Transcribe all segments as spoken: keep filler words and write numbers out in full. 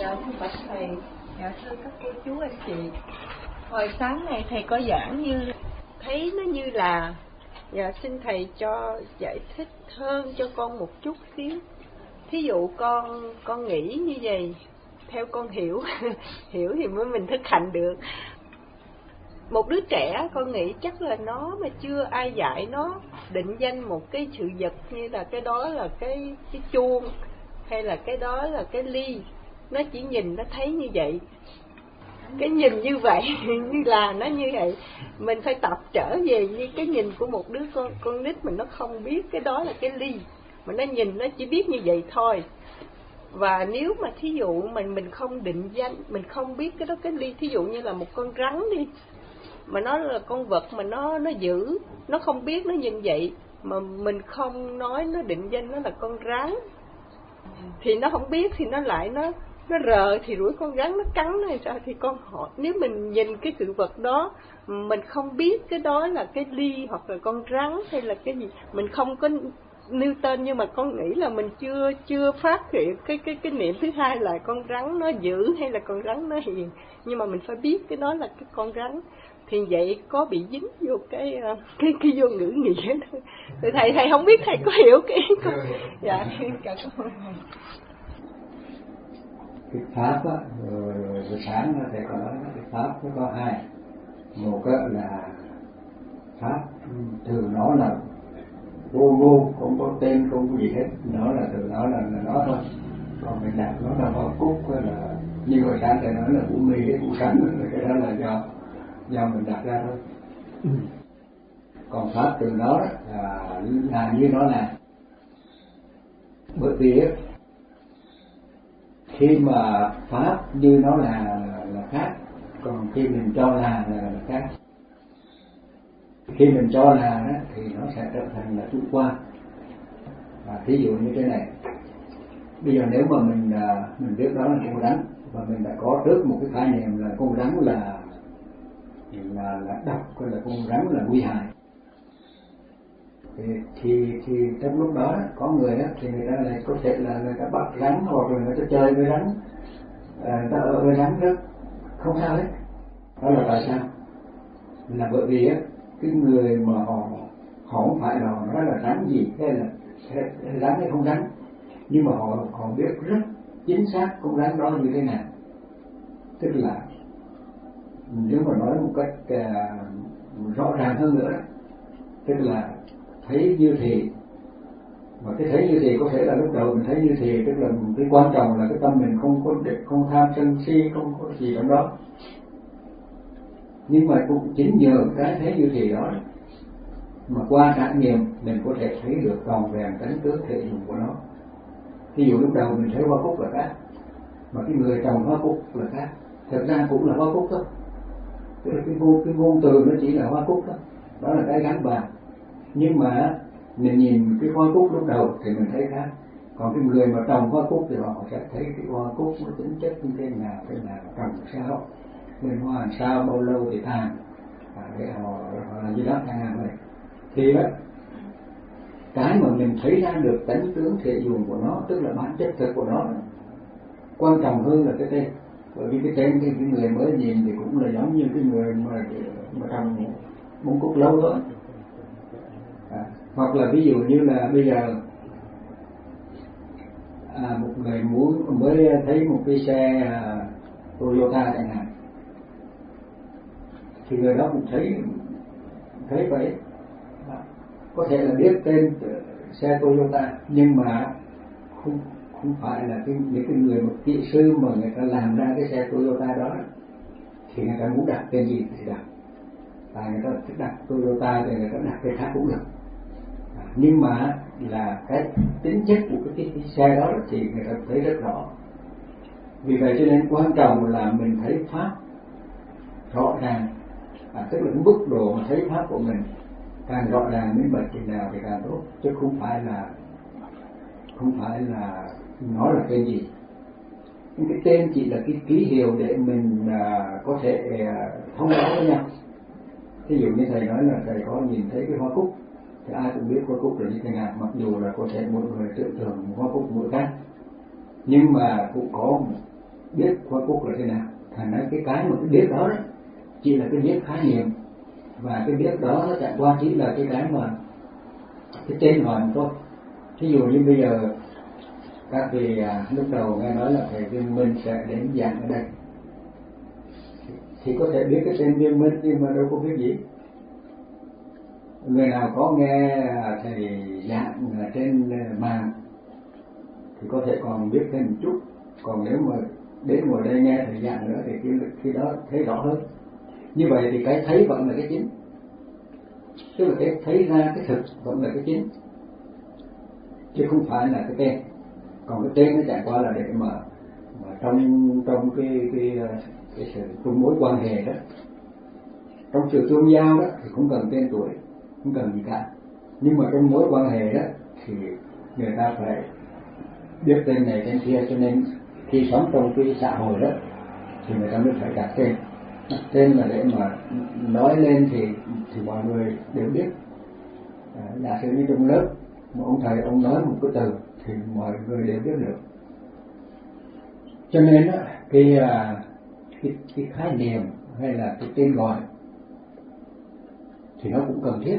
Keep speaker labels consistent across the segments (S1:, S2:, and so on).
S1: Dạ thưa bạch thầy, dạ thưa các cô chú anh chị. Hồi sáng này thầy có giảng như thấy nó như là, dạ xin thầy cho giải thích hơn cho con một chút xíu. Thí dụ con con nghĩ như vậy, theo con hiểu hiểu thì mới mình thực hành được. Một đứa trẻ con nghĩ chắc là nó mà chưa ai dạy nó định danh một cái sự vật như là cái đó là cái cái chuông hay là cái đó là cái ly, nó chỉ nhìn nó thấy như vậy, cái nhìn như vậy như là nó như vậy. Mình phải tập trở về như cái nhìn của một đứa con con nít mình, nó không biết cái đó là cái ly mà nó nhìn nó chỉ biết như vậy thôi. Và nếu mà thí dụ mình mình không định danh, mình không biết cái đó cái ly, thí dụ như là một con rắn đi, mà nó là con vật mà nó nó dữ, nó không biết nó như vậy, mà mình không nói nó định danh nó là con rắn thì nó không biết, thì nó lại nó nó rờ thì rủi con rắn nó cắn nó hay sao. Thì con hỏi, nếu mình nhìn cái sự vật đó, mình không biết cái đó là cái ly hoặc là con rắn hay là cái gì, mình không có nêu tên, nhưng mà con nghĩ là mình chưa chưa phát hiện cái cái cái niệm thứ hai là con rắn nó dữ hay là con rắn nó hiền, nhưng mà mình phải biết cái đó là cái con rắn. Thì vậy có bị dính vô cái cái cái vô ngữ nghĩa đó. Thì thầy thầy không biết thầy có hiểu cái ý không? Dạ cảm ơn.
S2: Cái pháp á, rồi, rồi, rồi sáng thầy có nói cái pháp nó có hai. Một là pháp từ nó là vô vô, không có tên không có gì hết, nó là từ nó là, là nó thôi. Còn mình đặt nó là hoa cúc là như hồi sáng thầy nói là vũ mì cái vũ sắn, cái đó là do do mình đặt ra thôi. Ừ. Còn pháp từ nó là, là như nó là, bởi vì khi mà pháp như nó là là khác, còn khi mình cho là là, là khác. Khi mình cho là đó, thì nó sẽ trở thành là chủ quan. Và thí dụ như thế này, bây giờ nếu mà mình mình biết đó là con rắn, và mình đã có trước một cái khái niệm là con rắn là là là độc, hay là con rắn là nguy hại, thì thì thì trong lúc đó có người đó thì người ta lại có thể là người ta bắt rắn, hoặc là người ta chơi với rắn, à, người ta ở với rắn rất không sao hết. Đó là tại sao? Là bởi vì á, cái người mà họ họ không phải là họ nói là rắn gì hay là rắn hay không rắn, nhưng mà họ họ biết rất chính xác con rắn đó như thế nào. Tức là nếu mà nói một cách uh, rõ ràng hơn nữa, tức là thấy như thì, mà cái thấy như thì có thể là lúc đầu mình thấy như thì, tức là cái quan trọng là cái tâm mình không có không tham sân si, không có gì trong đó. Nhưng mà cũng chính nhờ cái thấy như thì đó mà qua trải nghiệm mình có thể thấy được toàn vẹn tánh tướng thể dụng của nó. Ví dụ lúc đầu mình thấy hoa cúc là khác, mà cái người trồng hoa cúc là khác, thật ra cũng là hoa cúc thôi. Tức là cái ngôn, cái ngôn từ nó chỉ là hoa cúc thôi, đó là cái gắn vào. Nhưng mà mình nhìn cái hoa cúc lúc đầu thì mình thấy khác, còn cái người mà trồng hoa cúc thì họ sẽ thấy cái hoa cúc nó tính chất như thế nào, thế nào, trồng sao, lên hoa làm sao, bao lâu thì tàn, à, để họ, họ làm gì đó chẳng hạn vậy. Thì đó, cái mà mình thấy ra được tánh tướng thể dùng của nó, tức là bản chất thực của nó, quan trọng hơn là cái tên. Bởi vì cái tên cái, cái người mới nhìn thì cũng là giống như cái người mà mà trồng bông cúc lâu thôi. À, hoặc là ví dụ như là bây giờ à, một người muốn mới thấy một cái xe à, Toyota chẳng hạn, thì người đó cũng thấy thấy vậy, à, có thể là biết tên xe Toyota, nhưng mà không không phải là cái, những cái người một kỹ sư mà người ta làm ra cái xe Toyota đó, thì người ta muốn đặt tên gì thì đặt, và người ta thích đặt Toyota thì người ta đặt cái khác cũng được. À, nhưng mà là cái tính chất của cái, cái, cái xe đó thì người ta thấy rất rõ. Vì vậy cho nên quan trọng là mình thấy pháp rõ ràng, à, tức là cái mức độ mà thấy pháp của mình càng rõ ràng minh bạch chừng nào thì càng tốt, chứ không phải là không phải là nói là tên gì. Nhưng cái tên chỉ là cái ký hiệu để mình à, có thể à, thông báo với nhau. Ví dụ như thầy nói là thầy có nhìn thấy cái hoa cúc, thì ai cũng biết hoa cúc là như thế nào, mặc dù là có thể mỗi người tưởng tượng hoa cúc mỗi khác, nhưng mà cũng có biết hoa cúc là thế nào. Thành ra cái cái mà cái biết đó, đó chỉ là cái biết khái niệm, và cái biết đó nó chẳng qua chỉ là cái cái mà cái tên gọi thôi. Thí dụ như bây giờ các vị à, lúc đầu nghe nói là thầy Viên Minh sẽ đến giảng ở đây, thì có thể biết cái tên Viên Minh nhưng mà đâu có biết gì. Người nào có nghe thầy giảng trên mạng thì có thể còn biết thêm một chút, còn nếu mà đến ngồi đây nghe thầy giảng nữa thì khi, khi đó thấy rõ hơn. Như vậy thì cái thấy vẫn là cái chính, tức là cái thấy ra cái thực vẫn là cái chính, chứ không phải là cái tên. Còn cái tên nó chẳng qua là để mà, mà trong trong cái cái cái sự trong mối quan hệ đó, trong sự tương giao đó thì không cần tên tuổi, không cần gì cả. Nhưng mà trong mối quan hệ đó thì người ta phải biết tên này tên kia, cho nên khi sống trong cái xã hội đó thì người ta mới phải đặt tên. Đặt tên là để mà nói lên thì thì mọi người đều biết. À, giả sử như trong lớp một ông thầy ông nói một cái từ thì mọi người đều biết được. Cho nên đó, cái, cái cái khái niệm hay là cái tên gọi thì nó cũng cần thiết.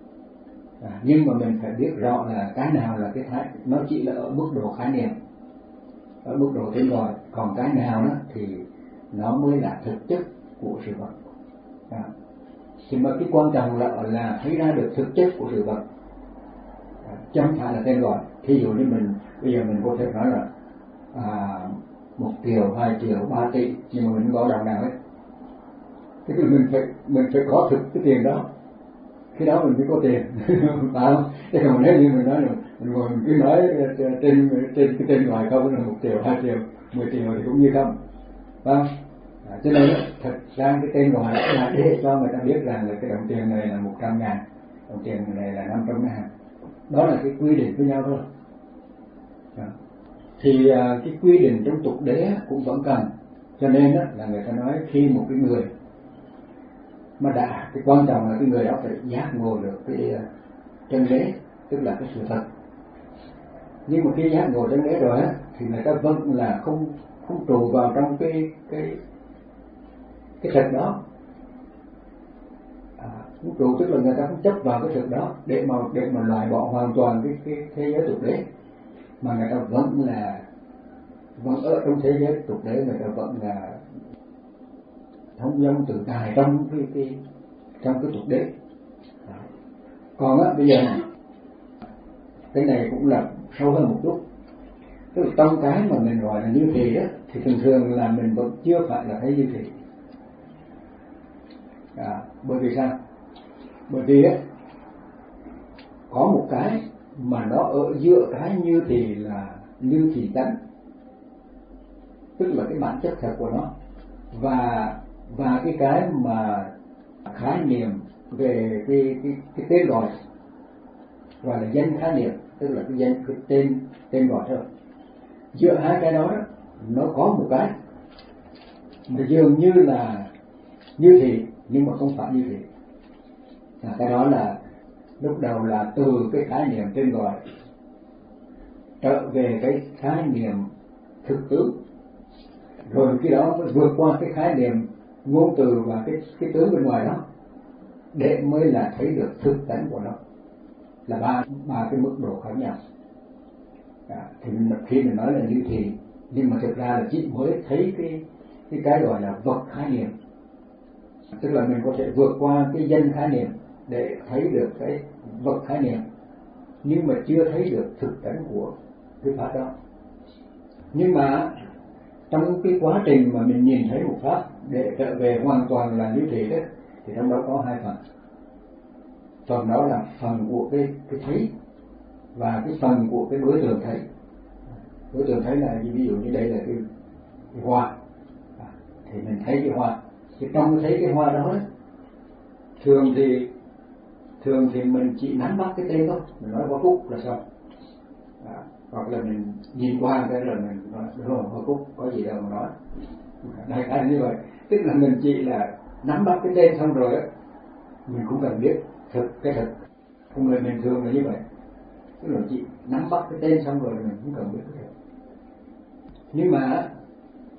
S2: À, nhưng mà mình phải biết rõ là cái nào là cái thái, nó chỉ là ở mức độ khái niệm, ở mức độ tên gọi, còn cái nào đó thì nó mới là thực chất của sự vật. À, thì mà cái quan trọng là là thấy ra được thực chất của sự vật, à, chứ không phải là tên gọi. Thí dụ như mình bây giờ mình có thể nói là à, một triệu, hai triệu, ba tỷ, nhưng mà mình không có đồng nào hết. Thế thì mình phải mình phải có thực cái tiền đó, khi đó mình mới có tiền, phải không? Thế còn nếu như mình nói là mình ngồi mình cứ nói trên trên cái tên ngoài không là một triệu, hai triệu, mười triệu thì cũng như không, phải không? À, cho nên thật ra cái tên gọi là để cho người ta biết rằng là cái đồng tiền này là một trăm ngàn, đồng tiền này là năm trăm ngàn, đó là cái quy định với nhau thôi. À, thì à, cái quy định trong tục đế cũng vẫn cần, cho nên đó, là người ta nói khi một cái người mà đã, cái quan trọng là cái người đó phải giác ngộ được cái chân đế, tức là cái sự thật. Nhưng mà khi giác ngộ chân đế rồi á thì người ta vẫn là không không trụ vào trong cái cái cái thực đó. À, không trụ tức là người ta không chấp vào cái thực đó để mà để mà loại bỏ hoàn toàn cái cái thế giới tục đế, mà người ta vẫn là vẫn ở trong thế giới tục đế, người ta vẫn là thông dong tự tại trong cái cái trong cái tục đế. Còn á bây giờ này, cái này cũng là sâu hơn một chút, tức là trong cái mà mình gọi là như thị á thì thường thường là mình vẫn chưa phải là thấy như thị. À, bởi vì sao? Bởi vì á có một cái mà nó ở giữa cái như thị là như thị tánh, tức là cái bản chất thật của nó, và và cái cái mà khái niệm về cái cái cái tên gọi gọi là danh khái niệm, tức là cái danh cái tên tên gọi thôi. Giữa hai cái đó, đó nó có một cái mà dường như là như thị nhưng mà không phải như thị. À, cái đó là lúc đầu là từ cái khái niệm tên gọi trở về cái khái niệm thực tướng, rồi khi đó mới vượt qua cái khái niệm ngôn từ và cái cái tướng bên ngoài đó để mới là thấy được thực tánh của nó, là ba ba cái mức độ khác nhau. À, thì mình, khi mình nói là như thị, nhưng mà thực ra là chỉ mới thấy cái cái cái gọi là vật khái niệm, tức là mình có thể vượt qua cái danh khái niệm để thấy được cái vật khái niệm, nhưng mà chưa thấy được thực tánh của cái pháp đó. Nhưng mà trong cái quá trình mà mình nhìn thấy một pháp để trở về hoàn toàn là như thị đó, thì trong đó có hai phần. Phần đó là phần của cái cái thấy, và cái phần của cái đối tượng thấy. Đối tượng thấy là ví dụ như đây là cái, cái hoa, à, thì mình thấy cái hoa, thì trong cái thấy cái hoa đó, đó thường thì thường thì mình chỉ nắm bắt cái tên thôi, mình nói hoa cúc là xong. À, hoặc là mình nhìn qua cái rồi mình nói đúng rồi, hoa cúc có gì đâu mà nói. Đại khái như vậy, tức là mình chỉ là nắm bắt cái tên xong rồi á, mình cũng cần biết thực cái thực. Con người mình thường là như vậy, tức là chỉ nắm bắt cái tên xong rồi mình cũng cần biết cái thực. Nhưng mà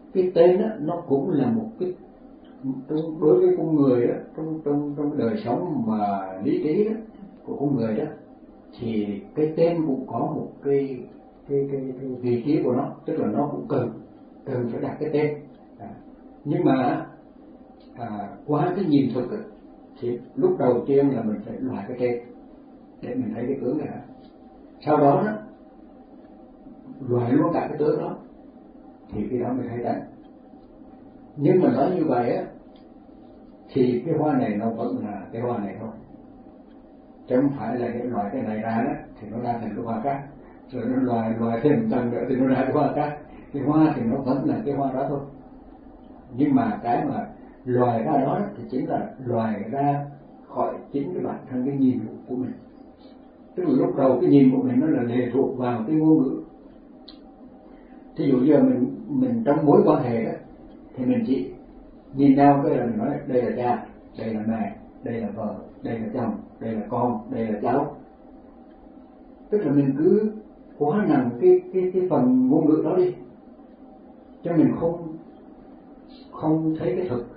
S2: cái tên đó, nó cũng là một cái đối với con người đó, trong trong trong đời sống mà lý trí đó của con người đó, thì cái tên cũng có một cái cái cái, cái vị trí của nó, tức là nó cũng cần cần phải đặt cái tên. À, nhưng mà à, qua cái nhìn thực ấy, thì lúc đầu tiên là mình phải loại cái tên để mình thấy cái tướng này. Sau đó đó loại luôn cả cái tướng đó thì cái đó mới thấy tánh. Nhưng mà nói như vậy á thì cái hoa này nó vẫn là cái hoa này thôi, chứ không phải là cái loại cái này ra đó thì nó ra thành cái hoa khác, rồi nó loài loài thêm một tầng nữa thì nó ra cái hoa khác. Cái hoa thì nó vẫn là cái hoa đó thôi, nhưng mà cái mà loài ra đó thì chính là loài ra khỏi chính cái bản thân cái nhìn của mình. Tức là lúc đầu cái nhìn của mình nó là lệ thuộc vào cái ngôn ngữ. Thí dụ giờ mình mình trong mối quan hệ đó thì mình chỉ nhìn nhau cái là mình nói đây là cha, đây là mẹ, đây là vợ, đây là chồng, đây là con, đây là cháu. Tức là mình cứ quá nặng cái cái cái phần ngôn ngữ đó đi, cho mình không không thấy cái thực.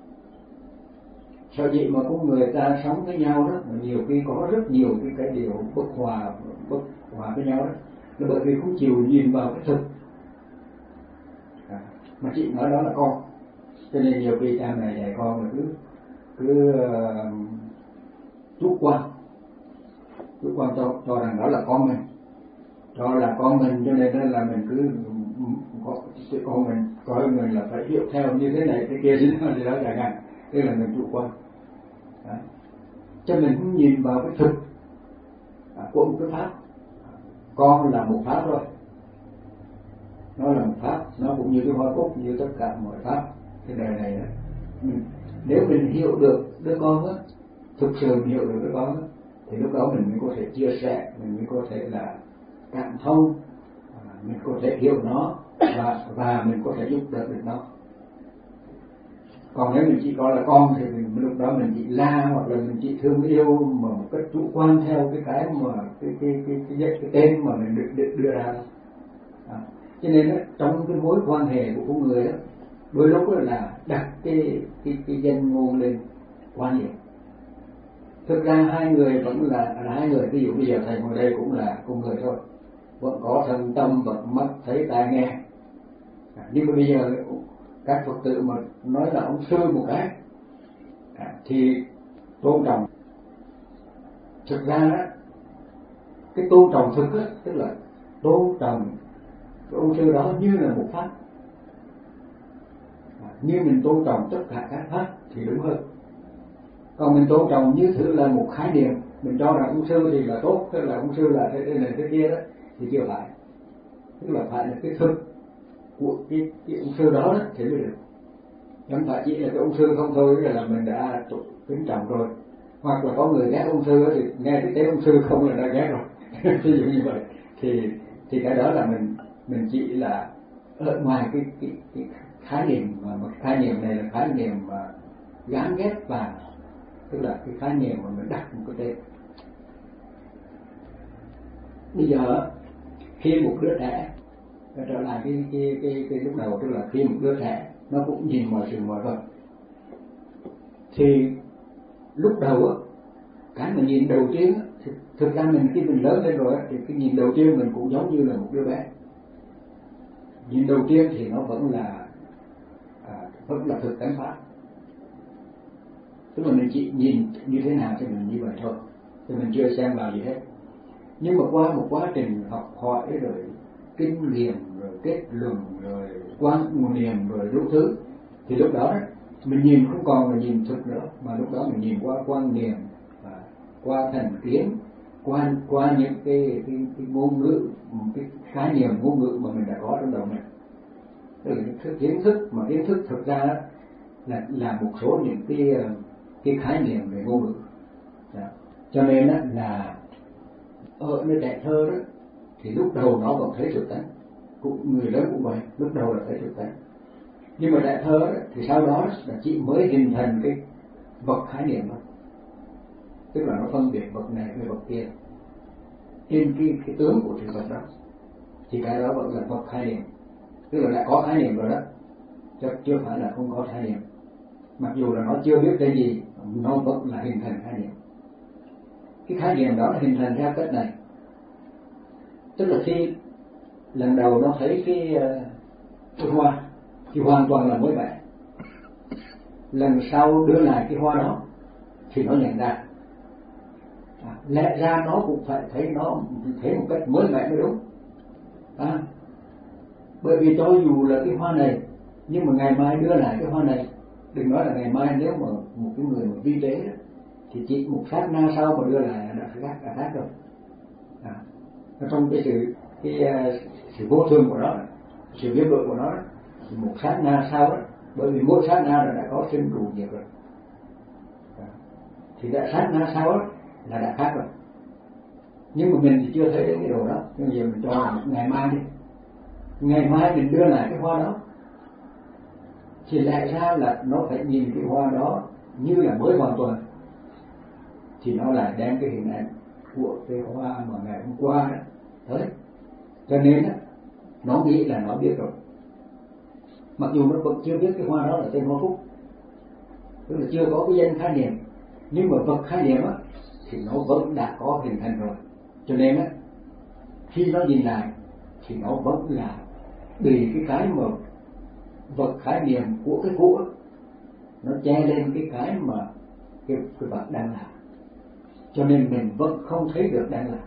S2: Sao vậy mà con người ta sống với nhau đó, mà nhiều khi có rất nhiều cái cái điều bất hòa bất hòa với nhau đó, là bởi vì không chịu nhìn vào cái thực. À, mà chị nói đó là con, cho nên nhiều khi cha mẹ dạy con là cứ cứ uh, chủ quan chủ quan cho cho rằng đó là con mình, cho là con mình, cho nên là mình cứ có con mình coi mình là phải hiểu theo như thế này thế kia gì đó gì đó chẳng hạn. Đây là mình chủ quan. Đấy. Cho mình không nhìn vào cái thực à, của một cái pháp. Con là một pháp thôi, nó là một pháp, nó cũng như cái hoa cúc, như tất cả mọi pháp cái đời này đó. Mình, nếu mình hiểu được đứa con đó, thực sự mình hiểu được đứa con đó, thì lúc đó mình mới có thể chia sẻ, mình mới có thể là cảm thông, mình có thể hiểu nó và và mình có thể giúp đỡ được nó. Còn nếu mình chỉ coi là con thì mình, lúc đó mình chỉ la hoặc là mình chỉ thương yêu mà một cách chủ quan theo cái cái mà cái cái cái cái, cái, cái tên mà mình được, được đưa ra. À, cho nên đó, trong cái mối quan hệ của con người đó, đôi lúc đó là đặt cái cái cái danh ngôn lên quá nhiều. Thực ra hai người vẫn là, là hai người. Ví dụ bây giờ thầy ngồi đây cũng là con người thôi, vẫn có thân tâm, vẫn mắt thấy tai nghe. À, nhưng mà bây giờ các Phật tử mà nói là ông sư một cái à, thì tôn trọng. Thực ra đó, cái tôn trọng thực đó, tức là tôn trọng cái ông sư đó như là một pháp. À, như mình tôn trọng tất cả các pháp thì đúng hơn. Còn mình tôn trọng như thử là một khái niệm, mình cho rằng ông sư thì là tốt, tức là ông sư là thế, thế này thế kia đó, thì chưa phải. Tức là phải là cái thực của cái, cái ông sư đó, đó thì mới được. Không phải chỉ là cái ông sư không thôi là mình đã kính trọng rồi. Hoặc là có người ghét ông sư thì nghe cái tiếng ông sư không là đã ghét rồi. Ví dụ như vậy thì thì cái đó là mình mình chỉ là ở ngoài cái cái, cái khái niệm mà, mà khái niệm này là khái niệm mà gán ghép vào, tức là cái khái niệm mà mình đặt một cái tên. Bây giờ khi một đứa trẻ trở lại cái cái cái cái lúc đầu, tức là khi một đứa trẻ nó cũng nhìn mọi sự mọi vật, thì lúc đầu á, cái mình nhìn đầu tiên á, thì thực ra mình khi mình lớn lên rồi á, thì cái nhìn đầu tiên mình cũng giống như là một đứa bé. Nhìn đầu tiên thì nó vẫn là à, vẫn là thực tánh pháp, tức là mình chỉ nhìn như thế nào thì mình như vậy thôi, thì mình chưa xem vào gì hết. Nhưng mà qua một quá trình học hỏi rồi kinh nghiệm rồi kết luận rồi quan niệm rồi đủ thứ, thì lúc đó, đó mình nhìn không còn là nhìn thực nữa, mà lúc đó mình nhìn qua quan niệm và qua thành kiến, qua qua những cái cái, cái ngôn ngữ, cái khái niệm ngôn ngữ mà mình đã có trong đầu mình. Tức là cái kiến thức mà kiến thức thực ra đó, là là một số những cái cái khái niệm về ngôn ngữ. Đó. Cho nên đó là ở nơi trẻ thơ đó thì lúc đầu nó vẫn thấy thực tánh, cũng người lớn cũng vậy, lúc đầu là thấy thực tánh. Nhưng mà trẻ thơ đó, thì sau đó là chỉ mới hình thành cái vật khái niệm thôi, tức là nó phân biệt vật này với vật kia trên cái, cái tướng của sự vật đó, thì cái đó vẫn là vật khái niệm, tức là đã có khái niệm rồi đó, chứ chưa phải là không có khái niệm. Mặc dù là nó chưa biết cái gì, nó vẫn là hình thành khái niệm. Cái khái niệm đó là hình thành theo cách này, tức là khi lần đầu nó thấy cái, cái hoa thì hoàn toàn là mới mẻ. Lần sau đưa lại cái hoa đó thì nó nhận ra à, lẽ ra nó cũng phải thấy nó thấy một cách mới mẻ mới đúng à, bởi vì cho dù là cái hoa này, nhưng mà ngày mai đưa lại cái hoa này, đừng nói là ngày mai, nếu mà một cái người mà vi tế đó, thì chỉ một sát na sau mà đưa lại đã khác đã khác rồi à, trong cái sự cái sự vô thường của nó, sự biến đổi của nó, thì một sát na sau đó, bởi vì mỗi sát na là đã có sinh trụ diệt rồi à, thì đã sát na sau đó là đã khác rồi. Nhưng mà mình thì chưa thấy đến cái đồ đó, nhưng giờ mình cho ngày mai đi, ngày mai mình đưa lại cái hoa đó thì lẽ ra là nó phải nhìn cái hoa đó như là mới hoàn toàn, thì nó lại đem cái hình ảnh của cái hoa mà ngày hôm qua đó tới, cho nên đó, nó nghĩ là nó biết rồi, mặc dù nó vẫn chưa biết cái hoa đó là tên hoa phúc, tức là chưa có cái danh khái niệm, nhưng mà vật khái niệm á thì nó vẫn đã có hình thành rồi, cho nên á khi nó nhìn lại thì nó vẫn là vì cái cái mà vật khái niệm của cái cũ nó che lên cái cái mà cái, cái vật đang làm, cho nên mình vẫn không thấy được đang làm.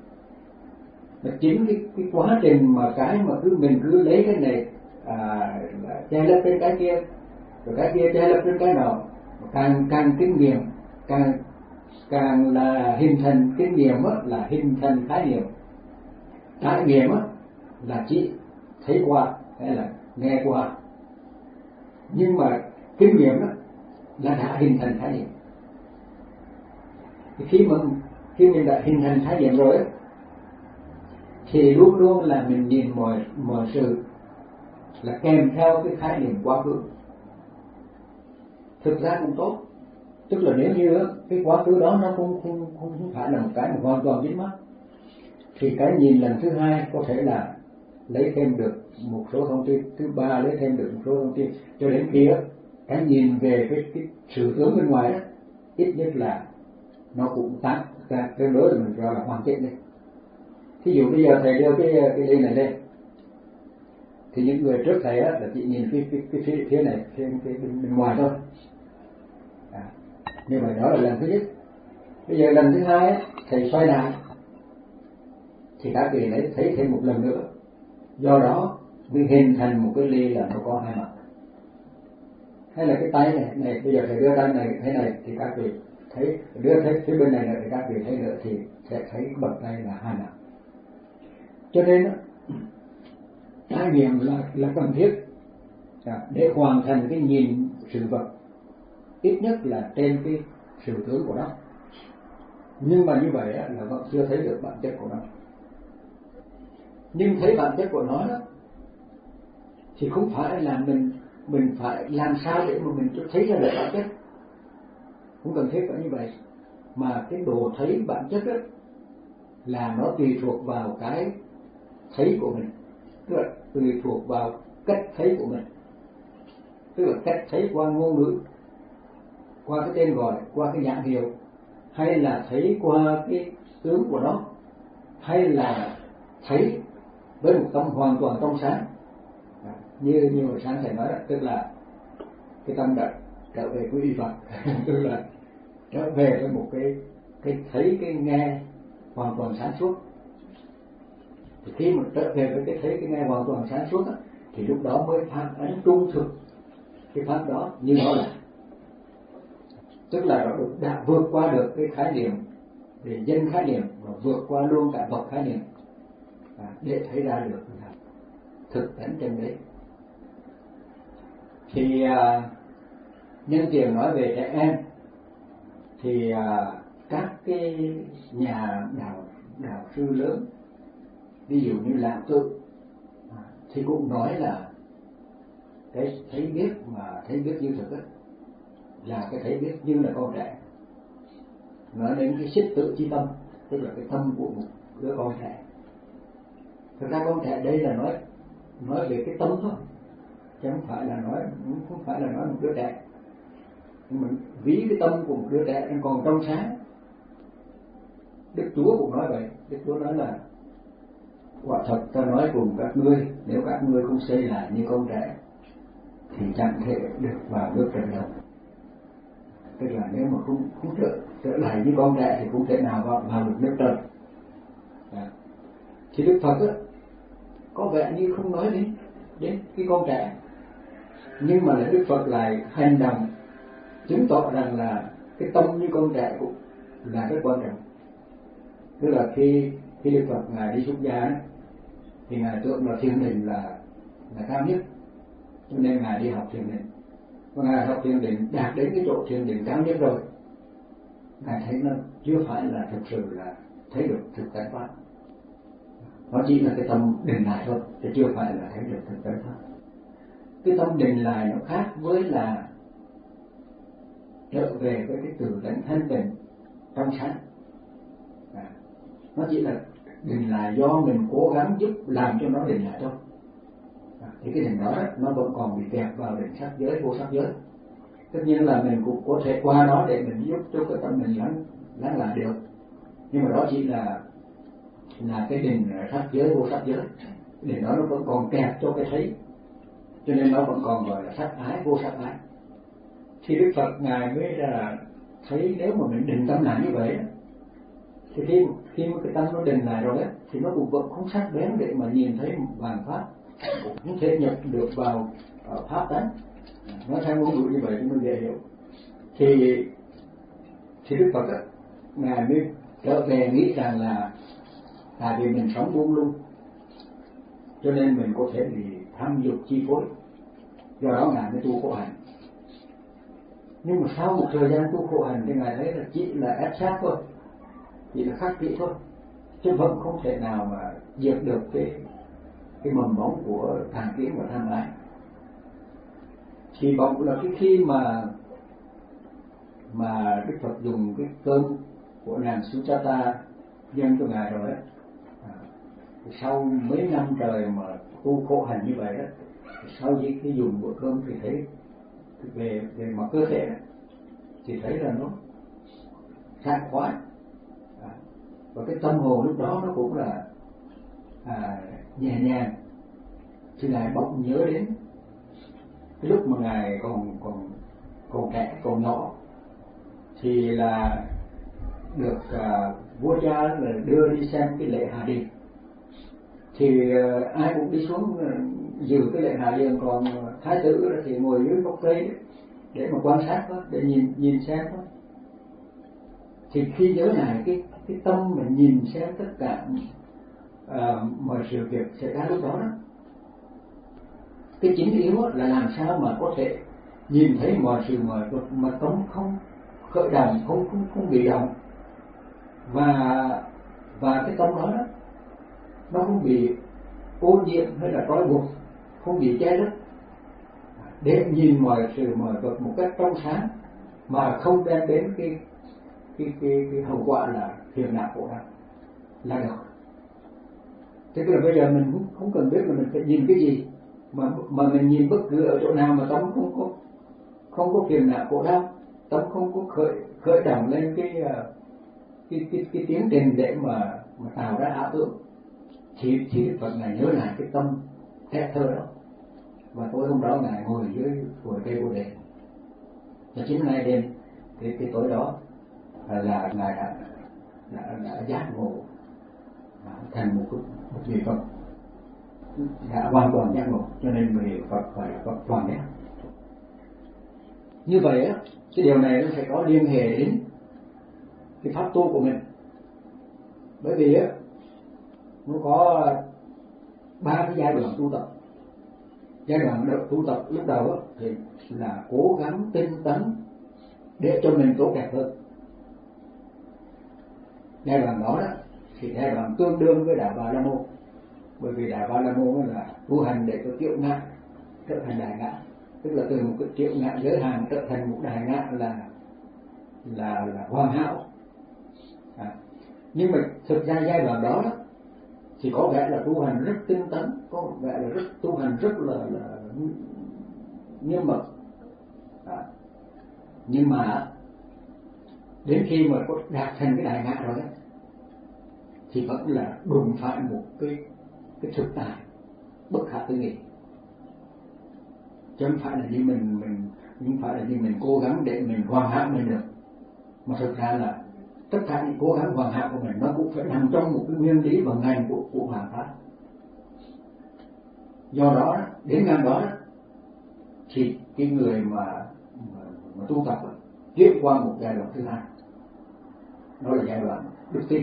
S2: Mà chính cái, cái quá trình mà cái mà cứ mình cứ lấy cái này à, che lấp trên cái kia, rồi cái kia che lấp trên cái nọ, càng càng kinh nghiệm, càng càng là hình thành kinh nghiệm á, là hình thành khái niệm. Trải nghiệm á là chỉ thấy qua hay là nghe qua, nhưng mà kinh nghiệm đó là đã hình thành khái niệm. Thì khi mà khi mình đã hình thành khái niệm rồi ấy, thì luôn luôn là mình nhìn mọi mọi sự là kèm theo cái khái niệm quá khứ. Thực ra cũng tốt, tức là nếu như cái quá khứ đó nó không không không phải là một cái mà hoàn toàn chính mắt, thì cái nhìn lần thứ hai có thể là lấy thêm được một số thông tin, thứ ba lấy thêm được một số thông tin, cho đến khi đó, cái nhìn về cái, cái sự tướng bên ngoài đó, ít nhất là nó cũng tăng ra tương đối là mình gọi là hoàn chỉnh đi. Thí dụ bây giờ thầy đưa cái cái ly này lên, thì những người trước thầy á là chỉ nhìn cái cái cái phía, phía này, phía cái bên, bên ngoài thôi. À, như vậy đó là lần thứ nhất. Bây giờ lần thứ hai á, thầy xoay lại thì các vị lấy thấy thêm một lần nữa, do đó mới hình thành một cái ly là nó có hai mặt. Hay là cái tay này, này bây giờ thầy đưa tay này thế này thì các vị thấy, đưa thấy phía bên này nữa thì các vị thấy nữa, thì sẽ thấy bật tay là hai mặt. Cho nên trải nghiệm là là cần thiết để hoàn thành cái nhìn sự vật, ít nhất là trên cái sự tướng của nó. Nhưng mà như vậy là vẫn chưa thấy được bản chất của nó. Nhưng thấy bản chất của nó đó thì không phải là mình mình phải làm sao để mà mình thấy ra được bản chất, không cần thiết phải như vậy, mà cái đồ thấy bản chất đó là nó tùy thuộc vào cái thấy của mình, tức là tùy thuộc vào cách thấy của mình, tức là cách thấy qua ngôn ngữ, qua cái tên gọi, qua cái nhãn hiệu, hay là thấy qua cái tướng của nó, hay là thấy với một tâm hoàn toàn trong sáng, như như hồi sáng thầy nói đó, tức là cái tâm đã trở về với y Phật tức là trở về với một cái cái thấy cái nghe hoàn toàn sáng suốt. Thì khi mà trở về với cái thấy cái nghe hoàn toàn sáng suốt đó, thì lúc đó mới phản ánh trung thực cái pháp đó như nó là, tức là nó đã vượt qua được cái khái niệm để danh khái niệm, và vượt qua luôn cả vật khái niệm à, để thấy ra được thực tánh chân đấy. Thì à, nhân tiện nói về trẻ em thì à, các cái nhà đạo đạo sư lớn, ví dụ như Lão Tự à, thì cũng nói là cái thấy biết mà thấy biết như thực ấy, là cái thấy biết như là con trẻ. Nói đến cái xích tự chi tâm, tức là cái tâm của một đứa con trẻ. Thực ra con trẻ đây là nói nói về cái tâm thôi, chứ không phải là nói không phải là nói một đứa trẻ. Mình ví cái tâm của một đứa trẻ đang còn trong sáng. Đức Chúa cũng nói vậy. Đức Chúa nói là quả thật ta nói cùng các ngươi, nếu các ngươi không xây lại như con trẻ thì chẳng thể được vào nước trời đâu. Tức là nếu mà không không trở, trở lại như con trẻ thì không thể nào vào, vào được nước trời. À. Thì Đức Phật á, có vẻ như không nói đến đến cái con trẻ, nhưng mà là Đức Phật lại hành động chứng tỏ rằng là cái tâm như con trẻ cũng là rất quan trọng. Tức là khi khi Đức Phật ngài đi xuất gia thì ngài tưởng là thiền định là là cao nhất, cho nên ngài đi học thiền định. Và ngài học thiền định đạt đến cái chỗ thiền định cao nhất rồi, ngài thấy nó chưa phải là thực sự là thấy được thực tại pháp. Nó chỉ là cái tâm định lại thôi, chứ chưa phải là thấy được thực tại pháp. Cái tâm định lại nó khác với là trở về với cái từ lãnh thanh tịnh trong sáng. À, nó chỉ là định lại do mình cố gắng giúp làm cho nó định lại thôi. À, thì cái định đó nó vẫn còn bị kẹt vào định sắc giới, vô sắc giới. Tất nhiên là mình cũng có thể qua đó để mình giúp cho cái tâm mình lắng lắng lại được, nhưng mà đó chỉ là là cái định sắc giới, vô sắc giới. Để đó nó vẫn còn kẹt cho cái thấy, cho nên nó vẫn còn gọi là sắc ái, vô sắc ái. Thì Đức Phật ngài mới là thấy nếu mà mình định tâm lại như vậy thì khi khi mà cái tâm nó định lại rồi á thì nó cũng vẫn không sắc bén để mà nhìn thấy vàng pháp, cũng không thể nhập được vào uh, pháp tánh. Nói theo ngôn ngữ như vậy cho nó dễ hiểu. Thì thì Đức Phật á, ngài mới trở về nghĩ rằng là tại vì mình sống buông lung cho nên mình có thể bị tham dục chi phối, do đó ngài mới tu khổ hạnh. Nhưng mà sau một thời gian tu khổ hạnh thì ngài thấy là chỉ là ép sát thôi, chỉ là khắc kỷ thôi, chứ vẫn không thể nào mà diệt được cái cái mầm móng của tàn kiến và tham ái. Thì bỗng là cái khi mà mà Đức Phật dùng cái cơm của nàng Suchata dâng cho ngài rồi á, à, sau mấy năm trời mà tu khổ hành như vậy đó, sau khi cái dùng bữa cơm thì thấy về về mặt cơ thể đó, thì thấy là nó sảng khoái. À, và cái tâm hồn lúc đó nó cũng là à, nhẹ nhàng. Thì ngài bỗng nhớ đến cái lúc mà ngài còn còn còn trẻ, còn nhỏ, thì là được à, vua cha là đưa đi xem cái lễ hạ điền. Thì à, ai cũng đi xuống à, dự cái lễ hạ điền, còn thái tử thì ngồi dưới gốc cây để mà quan sát đó, để nhìn nhìn xem đó. Thì khi nhớ lại cái cái tâm mà nhìn xem tất cả à, mọi sự việc xảy ra lúc đó đó, cái chính yếu là làm sao mà có thể nhìn thấy mọi sự mọi vật mà tâm không khởi động, không không không bị động, và và cái tâm đó, đó nó không bị ô nhiễm hay là trói buộc, không bị che lấp, để nhìn mọi sự mọi vật một cách trong sáng mà không đem đến cái cái cái, cái hậu quả là phiền não khổ đau là được. Thế là bây giờ mình cũng không cần biết là mình phải nhìn cái gì, mà mà mình nhìn bất cứ ở chỗ nào mà tâm không có không có phiền não khổ đau, tâm không có khởi khởi động lên cái cái cái cái tiến trình để mà mà tạo ra ảo tưởng, thì thì Phật ngài nhớ lại cái tâm thét thơ đó. Và tối hôm đó ngài ngồi dưới ngồi cây bồ đề, và chính ngày đêm cái cái tối đó là, là ngài đã đã, đã giác ngộ thành một một vị Phật, đã hoàn toàn giác ngộ, cho nên người Phật phải Phật toàn giác. Như vậy á, cái điều này nó sẽ có liên hệ đến cái pháp tu của mình, bởi vì á nó có ba cái giai đoạn tu tập. Giai đoạn đầu tu tập lúc đầu á thì là cố gắng tinh tấn để cho mình tốt đẹp hơn. Giai đoạn đó đó thì giai đoạn tương đương với Đại Ba La Môn, bởi vì Đại Ba La Môn là tu hành để cho triệu ngã trở thành đại ngã, tức là từ một cái triệu ngã giới hạn trở thành một đại ngã là là là hoàn hảo. À, nhưng mà thực ra giai đoạn đó, đó thì có vẻ là tu hành rất tinh tấn, có vẻ là rất tu hành rất là, là nhưng mà à, nhưng mà đến khi mà có đạt thành cái đại ngã rồi đó thì vẫn là đụng phải một cái cái thực tại bất khả tư nghị, chứ không phải là như mình mình không phải là như mình cố gắng để mình hoàn hảo mình được, mà thực ra là tất cả những cố gắng hoàn hảo của mình nó cũng phải nằm trong một cái nguyên lý vận hành của của hoàn pháp. Do đó đến ngày đó thì cái người mà mà, mà tu tập chuyển qua một giai đoạn thứ hai, đó là giai đoạn đức tin.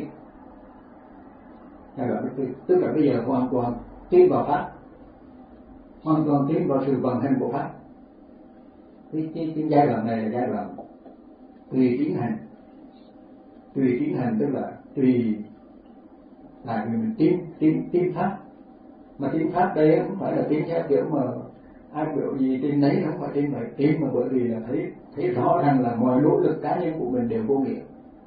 S2: Giai đoạn đức tin tức là bây giờ hoàn toàn tin vào pháp, hoàn toàn tin vào sự vận hành của pháp. Cái, cái, cái giai đoạn này là giai đoạn tùy tiến hành. Tùy tiến hành tức là tùy, tại vì mình tin tin tin pháp, mà tin pháp đây không phải là tin theo kiểu mà ai biểu gì tin đấy, không phải tin phải tin, mà bởi vì là thấy thấy rõ ràng là mọi nỗ lực cá nhân của mình đều vô nghĩa.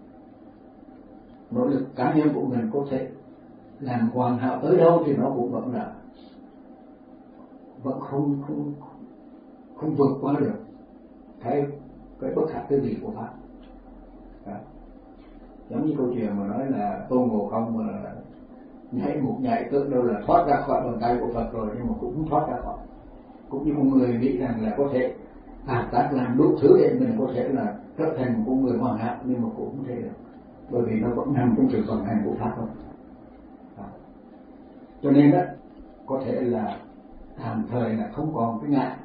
S2: Nỗ lực cá nhân của mình có thể làm hoàn hảo tới đâu thì nó cũng vẫn là vẫn không không không vượt qua được cái cái bất khả tư nghị của pháp. Đó. Giống như câu chuyện mà nói là Tôn Ngộ Không mà nhảy một nhảy tưởng đâu là thoát ra khỏi bàn tay của Phật rồi, nhưng mà cũng không thoát ra khỏi. Cũng như một người nghĩ rằng là có thể hợp tác làm đủ thứ để mình có thể là trở thành một người hoàn hảo, nhưng mà cũng không thể được, bởi vì nó vẫn nằm trong sự vận hành của pháp thôi. Đó. Cho nên đó có thể là tạm thời là không còn cái ngã,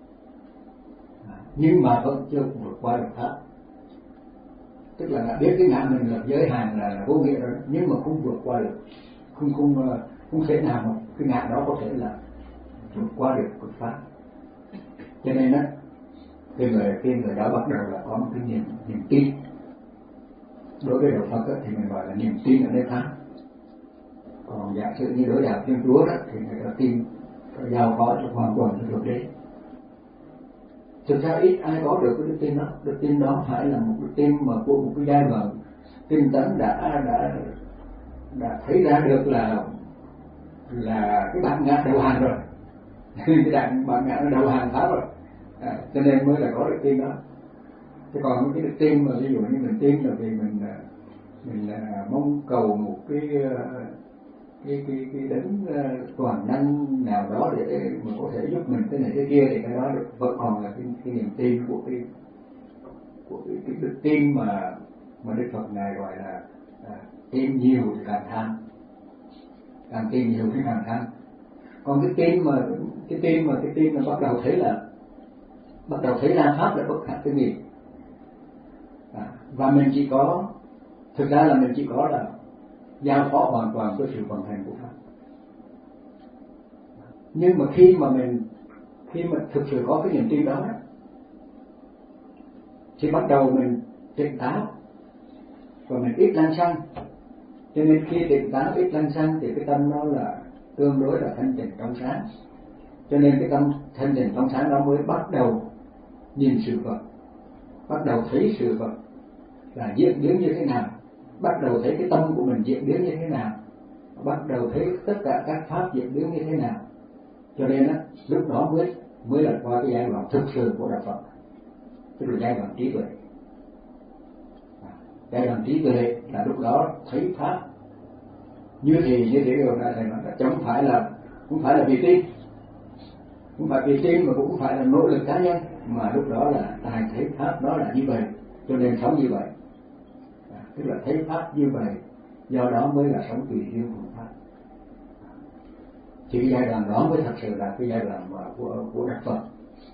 S2: nhưng mà vẫn chưa vượt qua được pháp. Tức là đã biết cái ngã mình là giới hạn, là, là vô nghĩa rồi, nhưng mà không vượt qua được, không không không thể nào mà cái ngã đó có thể là vượt qua được Phật pháp. Cho nên đó cái người cái người đó bắt đầu là có một cái niềm niềm tin. Đối với đạo Phật đó, thì mình gọi là niềm tin ở nơi pháp. Còn giả sử như đối đạo Thiên Chúa đó thì người ta tin giao phó cho hoàn toàn cho Thượng Đế. Thực ra ít ai có được cái đức tin đó. Đức tin đó phải là một đức tin mà của một cái giai đoạn tinh tấn đã đã đã thấy ra được là là cái bản ngã đầu hàng rồi, cái bản bản ngã nó đầu hàng pháp rồi, à, cho nên mới là có đức tin đó. Chứ còn cái đức tin mà ví dụ như mình tin là vì mình mình là mong cầu một cái cái cái cái đấng toàn năng nào đó để mà có thể giúp mình cái này cái kia, thì cái đó vẫn còn là cái, cái niềm tin của cái của cái, cái đức tin mà mà Đức Phật ngài gọi là à, tin nhiều thì càng tham, càng tin nhiều thì càng tham. Còn cái tin mà cái tin mà cái tin mà bắt đầu thấy là bắt đầu thấy ra pháp là bất khả tư nghị, à, và mình chỉ có thực ra là mình chỉ có là giao phó hoàn toàn cho sự vận hành của pháp. Nhưng mà khi mà mình khi mà thực sự có cái niềm tin đó thì bắt đầu mình tỉnh táo và mình ít lăng xăng. Cho nên khi tỉnh táo ít lăng xăng thì cái tâm nó là tương đối là thanh tịnh trong sáng. Cho nên cái tâm thanh tịnh trong sáng đó mới bắt đầu nhìn sự vật, bắt đầu thấy sự vật là diễn biến như thế nào, bắt đầu thấy cái tâm của mình diễn biến như thế nào, bắt đầu thấy tất cả các pháp diễn biến như thế nào. Cho nên á, lúc đó mới mới là qua cái giai đoạn thực sự của đạo Phật, tức là giai đoạn trí tuệ. Giai đoạn trí tuệ là lúc đó thấy pháp như thì như thế điều này thầy nói là chẳng phải là không phải là vì tin, không phải vì tin mà cũng không phải là nỗ lực cá nhân, mà lúc đó là tài thấy pháp đó là như vậy, cho nên sống như vậy. Tức là thấy pháp như vậy, do đó mới là sống tùy duyên của pháp. Thì cái giai đoạn đó mới thật sự là cái giai đoạn mà của của đạo Phật.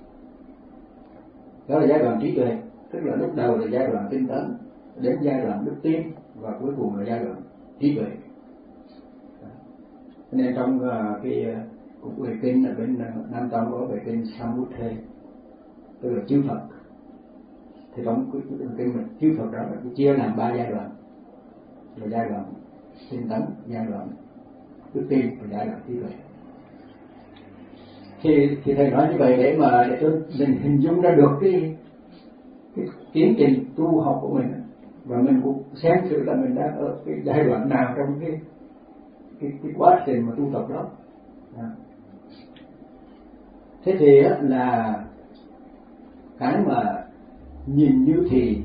S2: Đó là giai đoạn trí tuệ, tức là lúc đầu là giai đoạn tinh tấn, đến giai đoạn đức tin, và cuối cùng là giai đoạn trí tuệ. Nên trong uh, cái uh, bài kinh ở bên uh, Nam Tông có bài kinh Samudhe, tức là chư Phật. Thì trong cái kinh mà chư Phật đó là chia làm ba giai đoạn, là giai đoạn tinh tấn, giai đoạn đức tin và giai đoạn trí tuệ. Thì thì thầy nói như vậy để mà để cho mình hình dung ra được cái cái tiến trình tu học của mình, và mình cũng xem thử là mình đang ở cái giai đoạn nào trong cái cái cái quá trình mà tu tập đó. Đó. Thế thì là cái mà nhìn như thì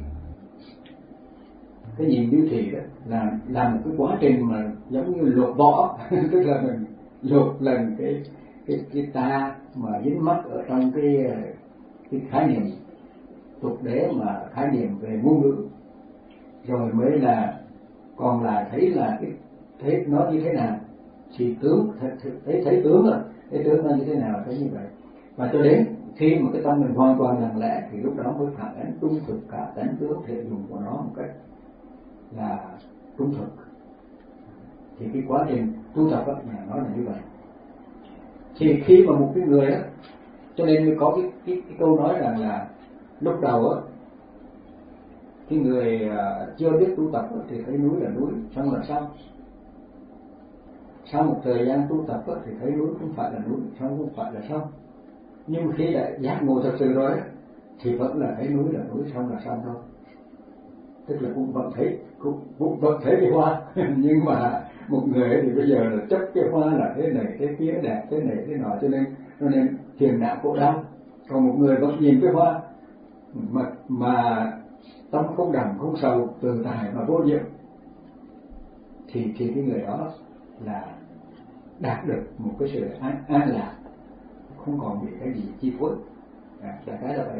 S2: cái nhìn như thì đó là là một cái quá trình mà giống như lột vỏ tức là mình lột lần cái cái cái ta mà dính mắc ở trong cái cái khái niệm tục đế mà khái niệm về ngôn ngữ, rồi mới là còn là thấy là cái thấy nó như thế nào thì tướng thấy thấy tướng rồi thấy tướng nó như thế nào thấy như vậy. Và cho đến khi mà cái tâm mình hoàn toàn lặng lẽ thì lúc đó mới phản ánh trung thực cả tánh tướng thể dùng của nó một cách là trung thực. Thì cái quá trình tu tập đó, nhà nói là như vậy. Thì khi mà một cái người đó, cho nên mới có cái, cái, cái câu nói rằng là lúc đầu á, cái người uh, chưa biết tu tập đó, thì thấy núi là núi, xong là xong. Sau một thời gian tu tập đó, thì thấy núi không phải là núi, xong không phải là xong. Nhưng khi đã giác ngộ thật sự rồi đó, thì vẫn là thấy núi là núi, xong là xong thôi. Tức là cũng vẫn thấy cũng, cũng vẫn thấy cái hoa nhưng mà một người thì bây giờ là chấp cái hoa là thế này thế kia đẹp thế này thế nọ, cho nên cho nên phiền não khổ đau. Còn một người vẫn nhìn cái hoa mà mà tâm không đầm không sầu từ tài mà vô diệu thì thì cái người đó là đạt được một cái sự an, an lạc, không còn bị cái gì chi phối. À, đại khái là vậy.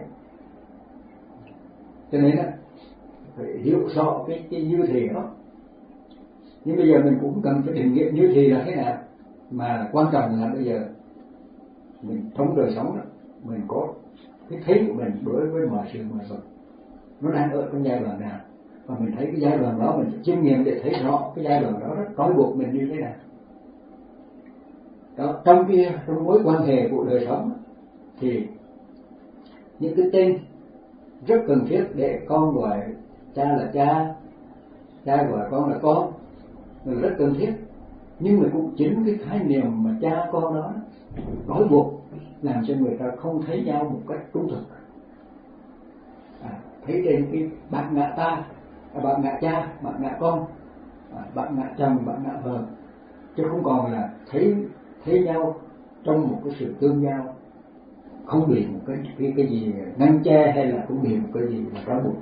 S2: Cho nên á phải hiểu rõ cái cái như thì đó. Nhưng bây giờ mình cũng cần phải định nghĩa như thì là thế nào, mà quan trọng là bây giờ mình trong đời sống đó, mình có cái thấy của mình đối với mọi sự mọi vật nó đang ở trong giai đoạn nào, và mình thấy cái giai đoạn đó mình chiêm nghiệm để thấy rõ cái giai đoạn đó nó trói buộc mình như thế nào. Đó, trong kia trong mối quan hệ của đời sống thì những cái tên rất cần thiết để con gọi cha là cha, cha gọi con là con là rất cần thiết, nhưng mà cũng chính cái khái niệm mà cha con đó trói buộc làm cho người ta không thấy nhau một cách trung thực. À, thấy trên cái bạn ngạ ta, bạn ngạ cha, bạn ngạ con, à, bạn ngạ chồng, bạn ngạ vợ, chứ không còn là thấy thấy nhau trong một cái sự tương giao, không bị một cái cái cái gì ngăn che hay là không bị một cái gì là trói buộc.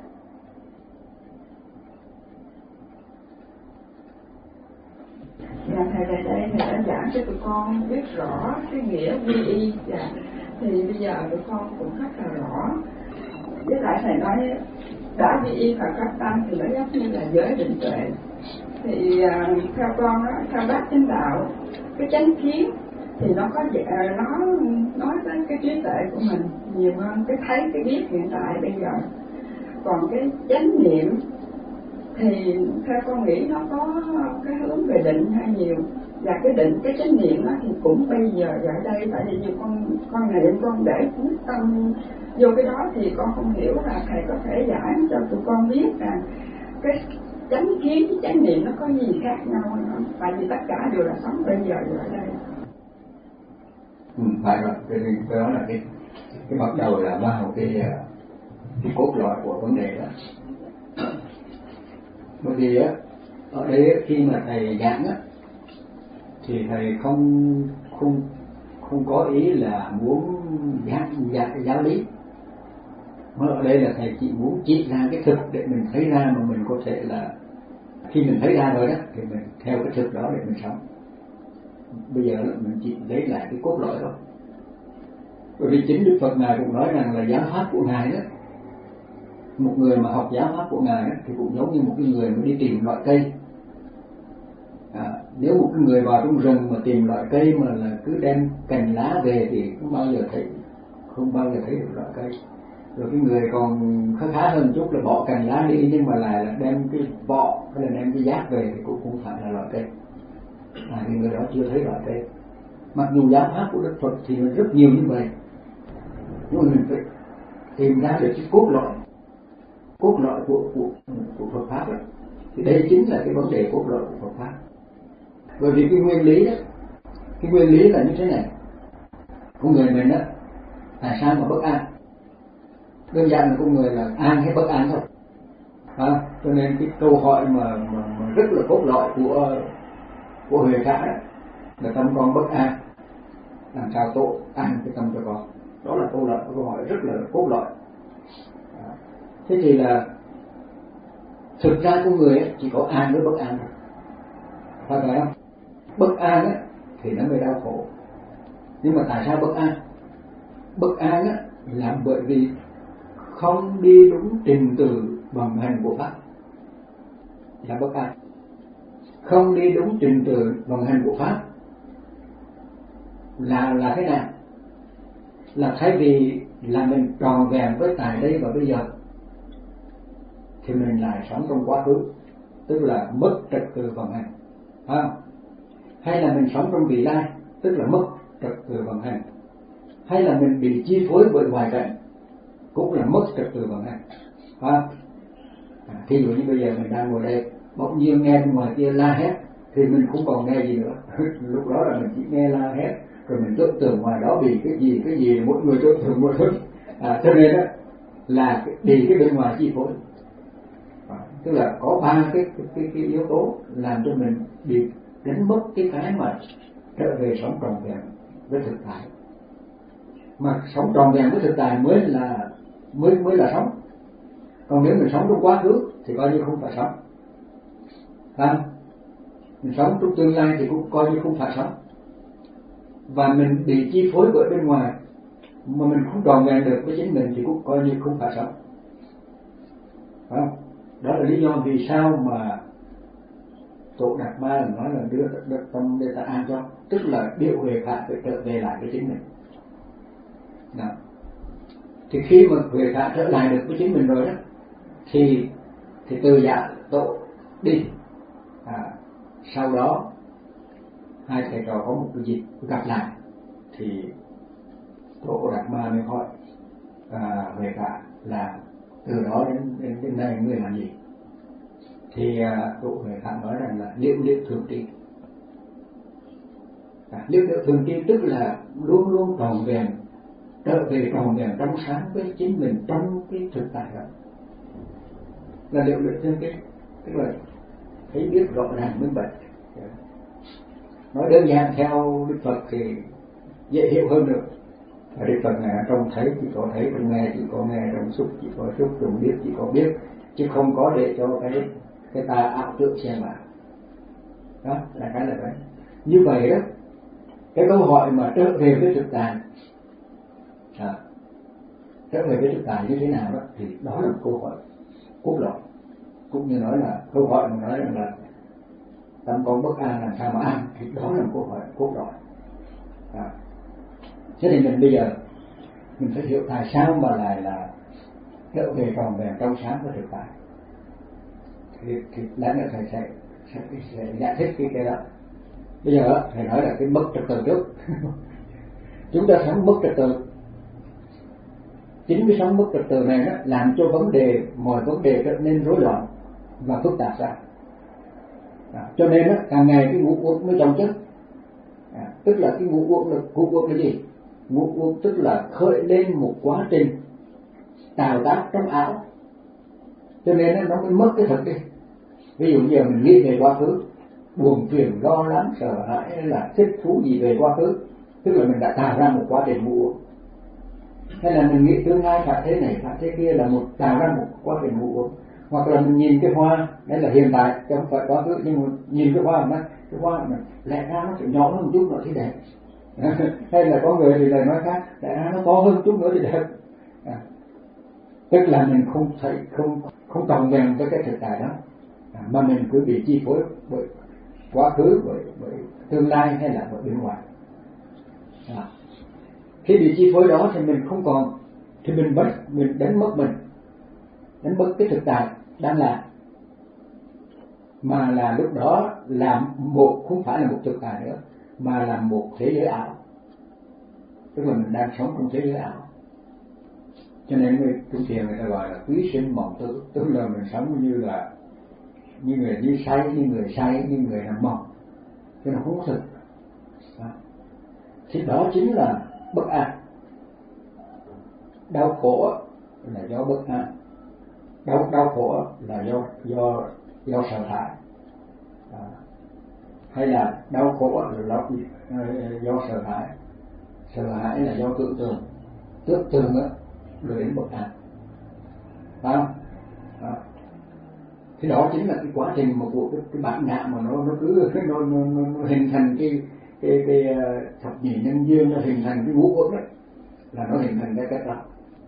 S3: Dạ, thầy tại đây thầy đã giảng cho tụi con biết rõ cái nghĩa quy y, dạ, thì bây giờ tụi con cũng rất là rõ. Với lại thầy nói đã quy y Phật pháp tăng thì nó giống như là giới định tuệ. Thì uh, theo con đó, theo bát chánh đạo, cái chánh kiến thì nó có uh, nó nói tới cái trí tuệ của mình nhiều hơn cái thấy cái biết hiện tại bây giờ. Còn cái chánh niệm thì theo con nghĩ nó có cái hướng về định hay nhiều, và cái định cái chánh niệm đó thì cũng bây giờ ở đây, tại vì nhiều con con niệm con để quyết tâm vô cái đó thì con không hiểu là thầy có thể giải cho tụi con biết là cái chánh kiến với chánh niệm nó có gì khác nhau không? Tại vì tất cả đều là sống bây giờ ở đây.
S2: Ừ, phải rồi, cái đó là cái cái bắt đầu là vào cái cái cốt lõi của vấn đề đó. Bởi vì á ở đây khi mà thầy giảng á thì thầy không không không có ý là muốn giảng giáo, giáo lý, mà ở đây là thầy chỉ muốn chỉ ra cái thực để mình thấy ra, mà mình có thể là khi mình thấy ra rồi đó thì mình theo cái thực đó để mình sống. Bây giờ là mình chỉ lấy lại cái cốt lõi thôi. Bởi vì chính Đức Phật Ngài cũng nói rằng là giáo pháp của Ngài đó, một người mà học giáo pháp của Ngài đó, thì cũng giống như một cái người mà đi tìm loại cây. À, nếu một cái người vào trong rừng mà tìm loại cây mà là cứ đem cành lá về thì không bao giờ thấy không bao giờ thấy được loại cây. Rồi cái người còn khá khá hơn chút là bỏ cành lá đi, nhưng mà lại là đem cái vỏ hay là đem cái giác về thì cũng không phải là loại cây. À, thì người đó chưa thấy loại cây. Mặc dù giáo pháp của Đức Phật thì nó rất nhiều như vậy, nhưng mà mình phải tìm ra được cái cốt lõi cốt lõi của của của Phật pháp đó. Thì đây chính là cái vấn đề cốt lõi của Phật pháp. Bởi vì cái nguyên lý đó, cái nguyên lý là như thế này: con người mình đó tại sao mà bất an? Đơn giản là con người là an hay bất an thôi. À, cho nên cái câu hỏi mà, mà, mà rất là cốt lõi của của Huệ Cả đó là tâm con bất an, làm sao tổ an cái tâm cho con. Đó là câu là một câu hỏi rất là cốt lõi. Thế thì là thực ra con người ấy, chỉ có an với bất an thôi, phải phải không? Bất an ấy, thì nó mới đau khổ. Nhưng mà tại sao bất an? Bất an ấy, là bởi vì không đi đúng trình tự vận hành của pháp là bất an. Không đi đúng trình tự vận hành của pháp là là thế nào? Là thay vì là mình tròn vẹn với tại đây và bây giờ thì mình lại sống trong quá khứ, tức là mất trật tự vận hành, à, hay là mình sống trong vị lai, tức là mất trật tự vận hành, hay là mình bị chi phối bởi ngoại cảnh, cũng là mất trật tự vận hành, à, thí dụ như bây giờ mình đang ngồi đây, bỗng nhiên nghe bên ngoài kia la hét thì mình không còn nghe gì nữa. Lúc đó là mình chỉ nghe la hét, rồi mình tưởng tượng ngoài đó bị cái gì cái gì, mỗi người tưởng tượng một thứ, à, cho nên đó là bị cái bên ngoài chi phối. À, tức là có ba cái, cái cái cái yếu tố làm cho mình bị đánh mất cái cái mà trở về sống trọn vẹn với thực tại. Mà sống trọn vẹn với thực tại mới là mới mới là sống. Còn nếu mình sống trong quá khứ thì coi như không phải sống, à, mình sống trong tương lai thì cũng coi như không phải sống. Và mình bị chi phối bởi bên ngoài mà mình không tròn vẹn được với chính mình thì cũng coi như không phải sống, phải không? Đó là lý do vì sao mà Tổ Đạt Ma là nói là đưa được tâm để ta an cho, tức là điều huệ khả phải trở về lại với chính mình. Đó. Thì khi mà huệ khả trở lại được với chính mình rồi đó, thì thì từ giả tổ đi, à, sau đó hai thầy trò có một cái dịp gặp lại thì Tổ Đạt Ma mới hỏi à, huệ khả là từ đó đến đến, đến nay ngươi làm gì? Thì à, Tổ huệ khả nói rằng là liễu liễu thường tri. À, liễu liễu thường tri tức là luôn luôn tròn vẹn, trở về tròn vẹn trong sáng với chính mình trong cái thực tại đó, là liễu liễu thường tri, tức là thấy biết rõ ràng minh bạch. Nói đơn giản theo Đức Phật thì dễ hiểu hơn được. Ở Đức Phật này trong thấy chỉ có thấy, trong nghe chỉ có nghe, trong xúc chỉ có xúc, trong biết chỉ có biết, chứ không có để cho cái cái ta ảo tưởng xen vào. Đó là cái là vậy. Như vậy đó, cái câu hỏi mà trở về với thực tại, à, trở về với thực tại như thế nào đó, thì đó là một câu hỏi cốt lõi. Cũng như nói là câu hỏi mà nói rằng là tâm con bất an làm sao mà an, thì đó là một câu hỏi cốt lõi. À, thế thì mình bây giờ mình phải hiểu tại sao mà lại là trở về tròn vẹn trong sáng với thực tại. Thì, thì lẽ nữa thầy sẽ, sẽ, sẽ giải thích cái cái đó. Bây giờ thầy nói là cái mất trật tự trước. Chúng ta sống mất trật tự, chính cái sống mất trật tự này đó làm cho vấn đề mọi vấn đề trở nên rối loạn và phức tạp ra. À, cho nên đó, càng ngày cái ngũ uẩn mới trong chất. À, tức là cái ngũ uẩn là ngũ uẩn là gì? Ngũ uẩn tức là khởi lên một quá trình tạo tác trong ảo, cho nên nó mới mất cái thực đi. Ví dụ như mình nghĩ về quá khứ, buồn phiền lo lắng sợ hãi hay là thích thú gì về quá khứ, tức là mình đã tạo ra một quá trình ngũ uẩn. Hay là mình nghĩ tương lai phải thế này phải thế kia là một tạo ra một quá trình ngũ uẩn. Hoặc là mình nhìn cái hoa, đấy là hiện tại chứ không phải quá khứ, nhưng mà nhìn cái hoa mà cái hoa mà lẽ ra nó phải nhỏ hơn một chút nữa thì đẹp. Hay là có người thì lại nói khác, lẽ ra nó to hơn chút nữa thì đẹp. À, tức là mình không thấy không không tròn vẹn với cái thực tại đó, à, mà mình cứ bị chi phối bởi quá khứ, bởi bởi tương lai hay là bởi bên ngoài. À, khi bị chi phối đó thì mình không còn, thì mình mất, mình đánh mất mình, đánh mất cái thực tại đang là, mà là lúc đó làm một, không phải là một thực tại nữa, mà là một thế giới ảo, tức là mình đang sống trong thế giới ảo. Cho nên người trung thiền người ta gọi là quý sinh mộng tử, tức là mình sống như là như người như say, như người say, như người nằm mộng, chứ nó không có thực. Đó. Thì đó chính là bất an. Đau khổ là do bất an, đau đau khổ là do do do sợ hãi, à, hay là đau khổ là do, do sợ hãi, sợ hãi là do tưởng tượng, tưởng tượng á rồi đến bậc an, phải không? Đó. Thì đó chính là cái quá trình mà của cái, cái bản ngã mà nó nó cứ nó, nó, nó, nó hình thành cái cái cái thập nhị nhân duyên, nó hình thành cái ngũ uẩn đấy, là nó hình thành cái cách đó.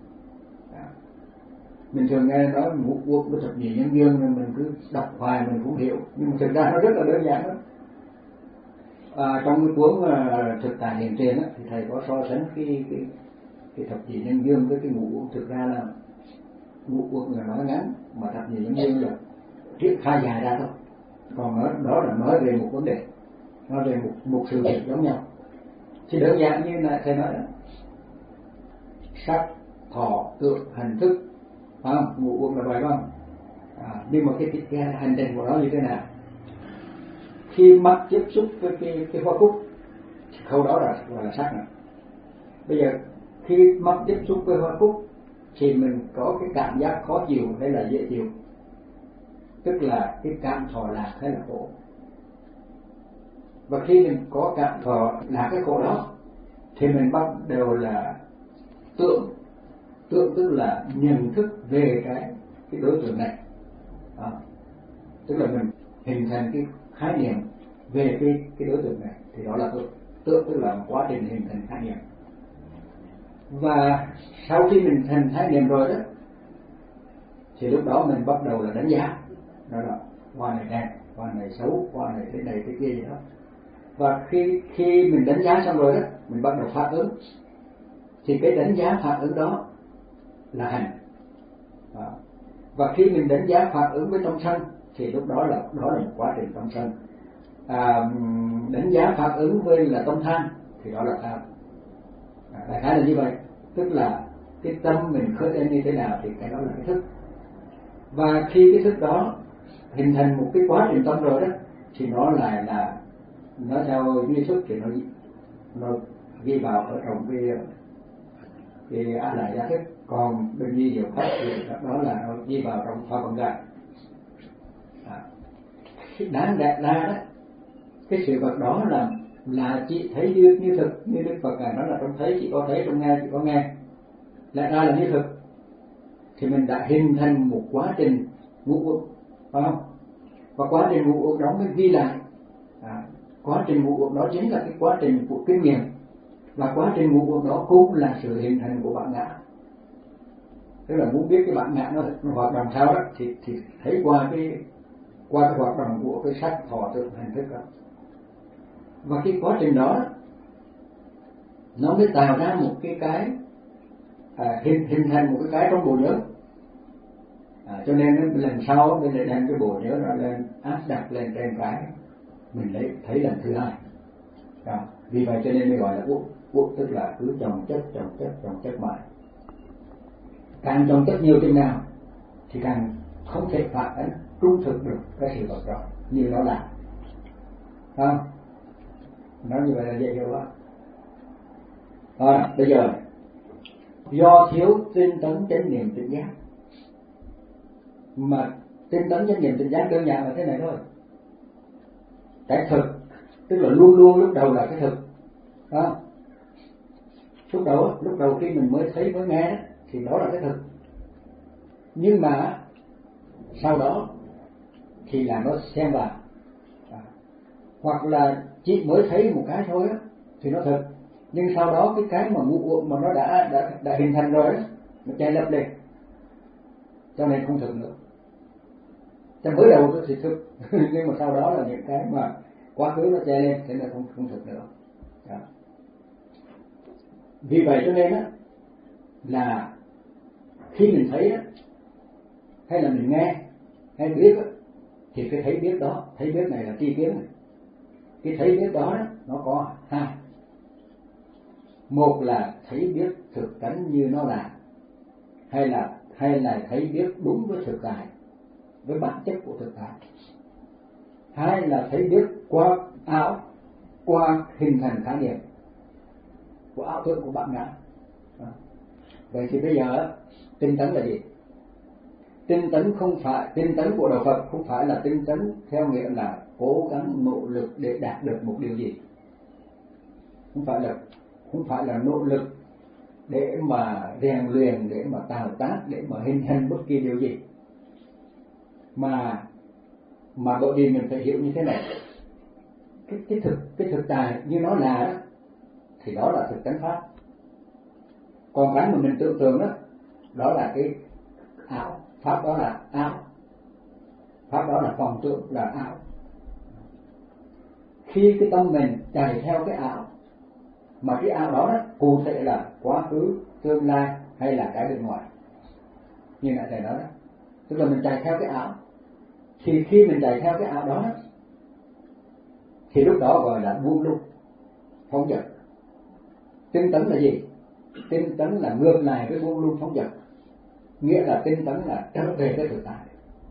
S2: Mình thường nghe nói ngũ uẩn với thập nhị nhân duyên nên mình cứ đọc hoài mình cũng hiểu, nhưng mà thực ra nó rất là đơn giản đó. À, trong cái cuốn uh, thực tại hiện tiền á, thì thầy có so sánh cái cái cái thập nhị nhân duyên với cái ngũ uẩn. Thực ra là ngũ uẩn là nói ngắn, mà thập nhị nhân duyên là triển khai dài ra thôi. Còn đó, đó là nói về một vấn đề, nói về một một sự việc giống nhau. Thì đơn giản như là thầy nói đó, sắc, thọ, tưởng, hành, thức, phải không? Ngũ uẩn là vậy không? À, nhưng mà cái, cái, cái hành trình của nó như thế nào? Khi mắt tiếp xúc với cái, cái hoa cúc, khâu đó là gọi là sắc này. Bây giờ khi mắt tiếp xúc với hoa cúc thì mình có cái cảm giác khó chịu hay là dễ chịu, tức là cái cảm thọ lạc hay là khổ. Và khi mình có cảm thọ lạc cái khổ đó thì mình bắt đầu là tưởng, tưởng tức là nhận thức về cái cái đối tượng này. À, tức là mình hình thành cái khái niệm về cái cái đối tượng này, thì đó là tưởng. Tưởng tức là một quá trình hình thành khái niệm. Và sau khi mình thành khái niệm rồi đó thì lúc đó mình bắt đầu là đánh giá, đó là hoa này đẹp, hoa này xấu, hoa này thế này thế kia gì đó. Và khi khi mình đánh giá xong rồi đó, mình bắt đầu phản ứng. Thì cái đánh giá phản ứng đó là hành. Đó. Và khi mình đánh giá phản ứng với tâm sân thì lúc đó là đó là một quá trình tâm sân. À, đánh giá phản ứng với là tâm tham thì đó là tham. À, đại khái là như vậy, tức là cái tâm mình khởi lên như thế nào thì cái đó là cái thức. Và khi cái thức đó hình thành một cái quá trình tâm rồi đó thì nó lại là nó theo duy thức thì nó nó ghi vào ở trong cái cái á lại giá thức. Còn bên duy diệu pháp thì đó là nó ghi vào trong pha bằng gạch. À, đáng đẹp ra đó cái sự vật đó là là chỉ thấy như, như thực, như Đức Phật ngài nói là trong thấy chỉ có thấy, trong nghe chỉ có nghe, lại ra là như thực. Thì mình đã hình thành một quá trình ngũ uẩn, phải không? Và quá trình ngũ uẩn đó mới ghi lại. À, quá trình ngũ uẩn đó chính là cái quá trình của kinh nghiệm, và quá trình ngũ uẩn đó cũng là sự hình thành của bản ngã. Tức là muốn biết cái bản ngã nó, nó hoạt động sao đó thì thì thấy qua cái qua cái hoạt động của cái sắc, thọ, tưởng, hành, thức đó. Và cái quá trình đó nó mới tạo ra một cái cái à, hình hình thành một cái cái trong bộ nhớ. À, cho nên lần sau mình lại đem cái bộ nhớ đó lên áp đặt lên trên cái mình lấy thấy lần thứ hai. À, vì vậy cho nên mới gọi là uất. Uất tức là cứ chồng chất chồng chất chồng chất mãi. Càng chồng chất nhiều chừng nào thì càng không thể phản ánh trung thực được cái sự vật đó như nó là. Không? Nói như vậy là dễ hiểu quá. Rồi, bây giờ do thiếu tinh tấn chánh niệm tỉnh giác, mà tinh tấn chánh niệm tỉnh giác đơn giản là thế này thôi. Cái thực tức là luôn luôn lúc đầu là cái thực đó. Lúc đầu lúc đầu khi mình mới thấy mới nghe thì đó là cái thực, nhưng mà sau đó thì là nó xen vào. À, hoặc là chỉ mới thấy một cái thôi á thì nó thực, nhưng sau đó cái cái mà ngũ uẩn mà nó đã đã đã hình thành rồi đó, nó che lấp lên, cho nên không thực nữa. Cho mới đầu thì thực nhưng mà sau đó là những cái mà quá khứ nó che lên, thế là không không thực nữa. Đó. Vì vậy cho nên á là khi mình thấy á, hay là mình nghe hay biết á, thì cái thấy biết đó, thấy biết này là tri kiến này. Cái thấy biết đó, đó nó có hai. Một là thấy biết thực tánh như nó là, hay là hay là thấy biết đúng với thực tại, với bản chất của thực tại. Hai là thấy biết qua ảo, qua hình thành khái niệm của ảo tưởng của bản ngã. Vậy thì bây giờ tinh tấn là gì? Tinh tấn không phải, tinh tấn của đạo Phật không phải là tinh tấn theo nghĩa là cố gắng nỗ lực để đạt được một điều gì. Không phải là không phải là nỗ lực để mà rèn luyện, để mà tạo tác, để mà hình thành bất kỳ điều gì, mà mà bởi vì mình phải hiểu như thế này, cái cái thực cái thực tại như nó là đó, thì đó là thực tánh pháp. Còn cái mà mình tưởng tượng đó, đó là cái ảo, pháp đó là ảo, pháp đó là vọng tưởng, là ảo. Khi cái tâm mình chạy theo cái ảo, mà cái ảo đó, đó cụ thể là quá khứ, tương lai hay là cái bên ngoài, như nãy thầy nói đó, tức là mình chạy theo cái ảo, thì khi mình chạy theo cái ảo đó, thì lúc đó gọi là buông lung, phóng dật. Tinh tấn là gì? Tinh tấn là ngược lại với buông lung phóng dật, nghĩa là tinh tấn là trở về với thực tại.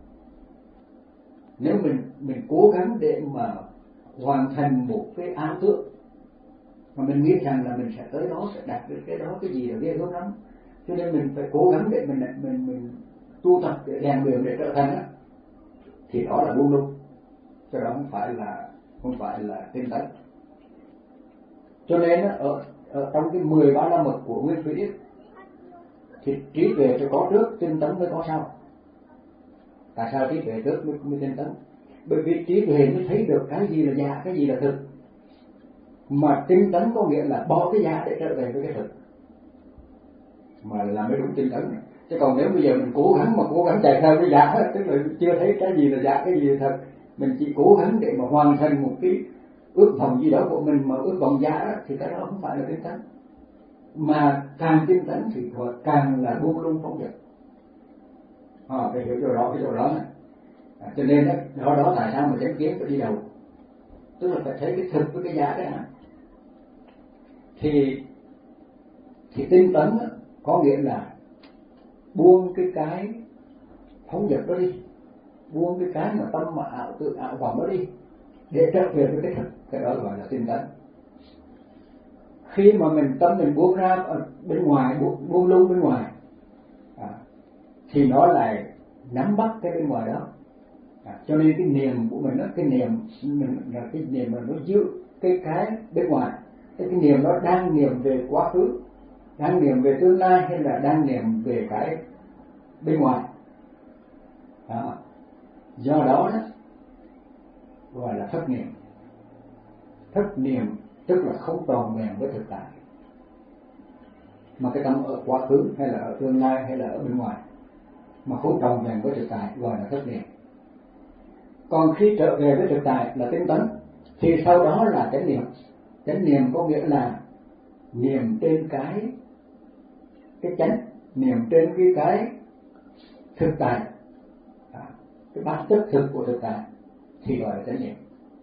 S2: Nếu mình mình cố gắng để mà hoàn thành một cái ảo tưởng mà mình nghĩ rằng là mình sẽ tới đó, sẽ đạt được cái đó, cái gì là ghê gớm lắm, cho nên mình phải cố gắng để mình mình mình tu tập để rèn luyện để trở thành đó, thì đó là buông lung, cho đó không phải là không phải là tinh tấn. Cho nên ở, ở trong cái mười ba la mật của Nguyên Thủy thì trí tuệ phải có trước, tinh tấn mới có sau. Tại sao trí tuệ trước mới, mới tinh tấn? Bởi vì trí tuệ mới thấy được cái gì là giả, cái gì là thực. Mà tinh tấn có nghĩa là bỏ cái giả để trở về với cái thực, mà là mới đúng tinh tấn. Chứ còn nếu bây giờ mình cố gắng mà cố gắng chạy theo cái giả, tức là chưa thấy cái gì là giả, cái gì là thật, mình chỉ cố gắng để mà hoàn thành một cái ước vọng gì đó của mình, mà ước vọng giả đó, thì cái đó không phải là tinh tấn. Mà càng tinh tấn thì càng là buông lung phóng dật. À, phải hiểu cho rõ cái chỗ đó này. À, cho nên đó, đó đó tại sao mà chánh kiến phải đi đầu, tức là phải thấy cái thực với cái giả đấy hả? Thì thì tinh tấn đó, có nghĩa là buông cái cái phóng dật đó đi, buông cái cái mà tâm mà ảo tự ảo vọng đó đi, để trở về với cái thực, cái đó gọi là tinh tấn. Khi mà mình tâm mình buông ra ở bên ngoài, buông, buông lung bên ngoài, à, thì nó lại nắm bắt cái bên ngoài đó. À, cho nên cái niềm của mình đó, cái niềm mình là cái niềm mà nó giữ cái cái bên ngoài, cái, cái niềm đó đang niệm về quá khứ, đang niệm về tương lai, hay là đang niệm về cái bên ngoài. À, do đó đó gọi là thất niệm. Thất niệm tức là không tròn vẹn với thực tại, mà cái tâm ở quá khứ hay là ở tương lai hay là ở bên ngoài mà không tròn vẹn với thực tại gọi là thất niệm. Còn khi trở về với thực tại là tinh tấn, thì sau đó là chánh niệm. Chánh niệm có nghĩa là niệm trên cái cái chánh, niệm trên cái cái thực tại, à, cái bản chất thực của thực tại thì gọi là chánh niệm.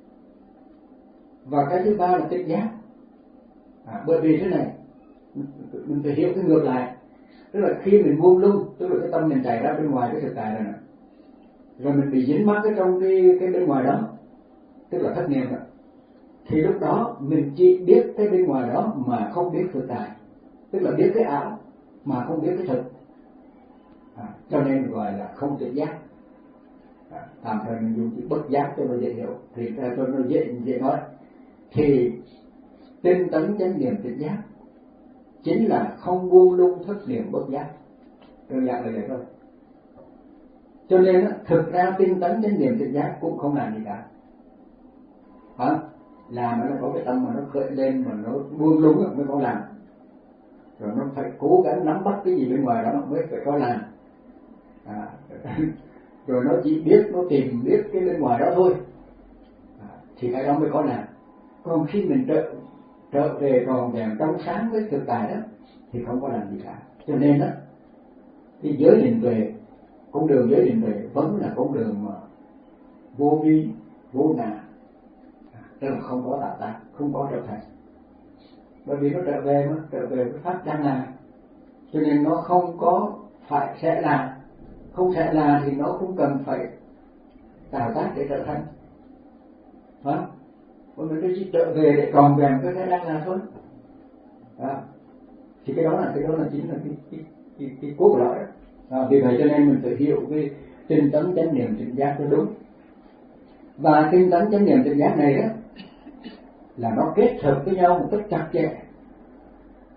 S2: Và cái thứ ba là tỉnh giác. À, bởi vì thế này, mình phải hiểu cái ngược lại, tức là khi mình buông lung, tức là cái tâm mình chạy ra bên ngoài cái thực tại rồi nè, rồi mình bị dính mắc ở trong cái cái bên ngoài đó, tức là thất niệm đó, thì lúc đó mình chỉ biết cái bên ngoài đó mà không biết thực tại, tức là biết cái ảo mà không biết cái thực. À, cho nên gọi là không tỉnh giác. À, tạm thời mình dùng chữ bất giác cho nó dễ hiểu, thì cho nó dễ dễ nói. Thì tinh tấn chánh niệm tỉnh giác chính là không buông lung thất niệm bất giác, đơn giản là vậy thôi. Cho nên thực ra tinh tấn chánh niệm tỉnh giác cũng không làm gì cả, hả? Làm nó có cái tâm mà nó khởi lên mà nó buông lung mới có làm, rồi nó phải cố gắng nắm bắt cái gì bên ngoài đó mới phải có làm. À, rồi nó chỉ biết, nó tìm biết cái bên ngoài đó thôi, à, thì cái đó mới có làm. Còn khi mình trở trở về tròn vẹn trong sáng với thực tại đó thì không có làm gì cả. Cho nên đó, cái giới định tuệ, con đường giới định tuệ vẫn là con đường mà vô vi vô ngã, tức là không có tạo tác, không có trở thành. Bởi vì nó trở về mà trở về với pháp đang làm, cho nên nó không có phải sẽ làm, không sẽ làm thì nó không cần phải tạo tác để trở thành, hả? Bởi vì nó chỉ trở về để tròn vẹn cái cái đang làm thôi. À, thì cái đó là cái đó là chính là cái cái cái, cái cốt lõi đó. À, vì vậy cho nên mình phải hiểu cái tinh tấn chánh niệm tỉnh giác nó đúng. Và tinh tấn chánh niệm tỉnh giác này đó là nó kết hợp với nhau một cách chặt chẽ.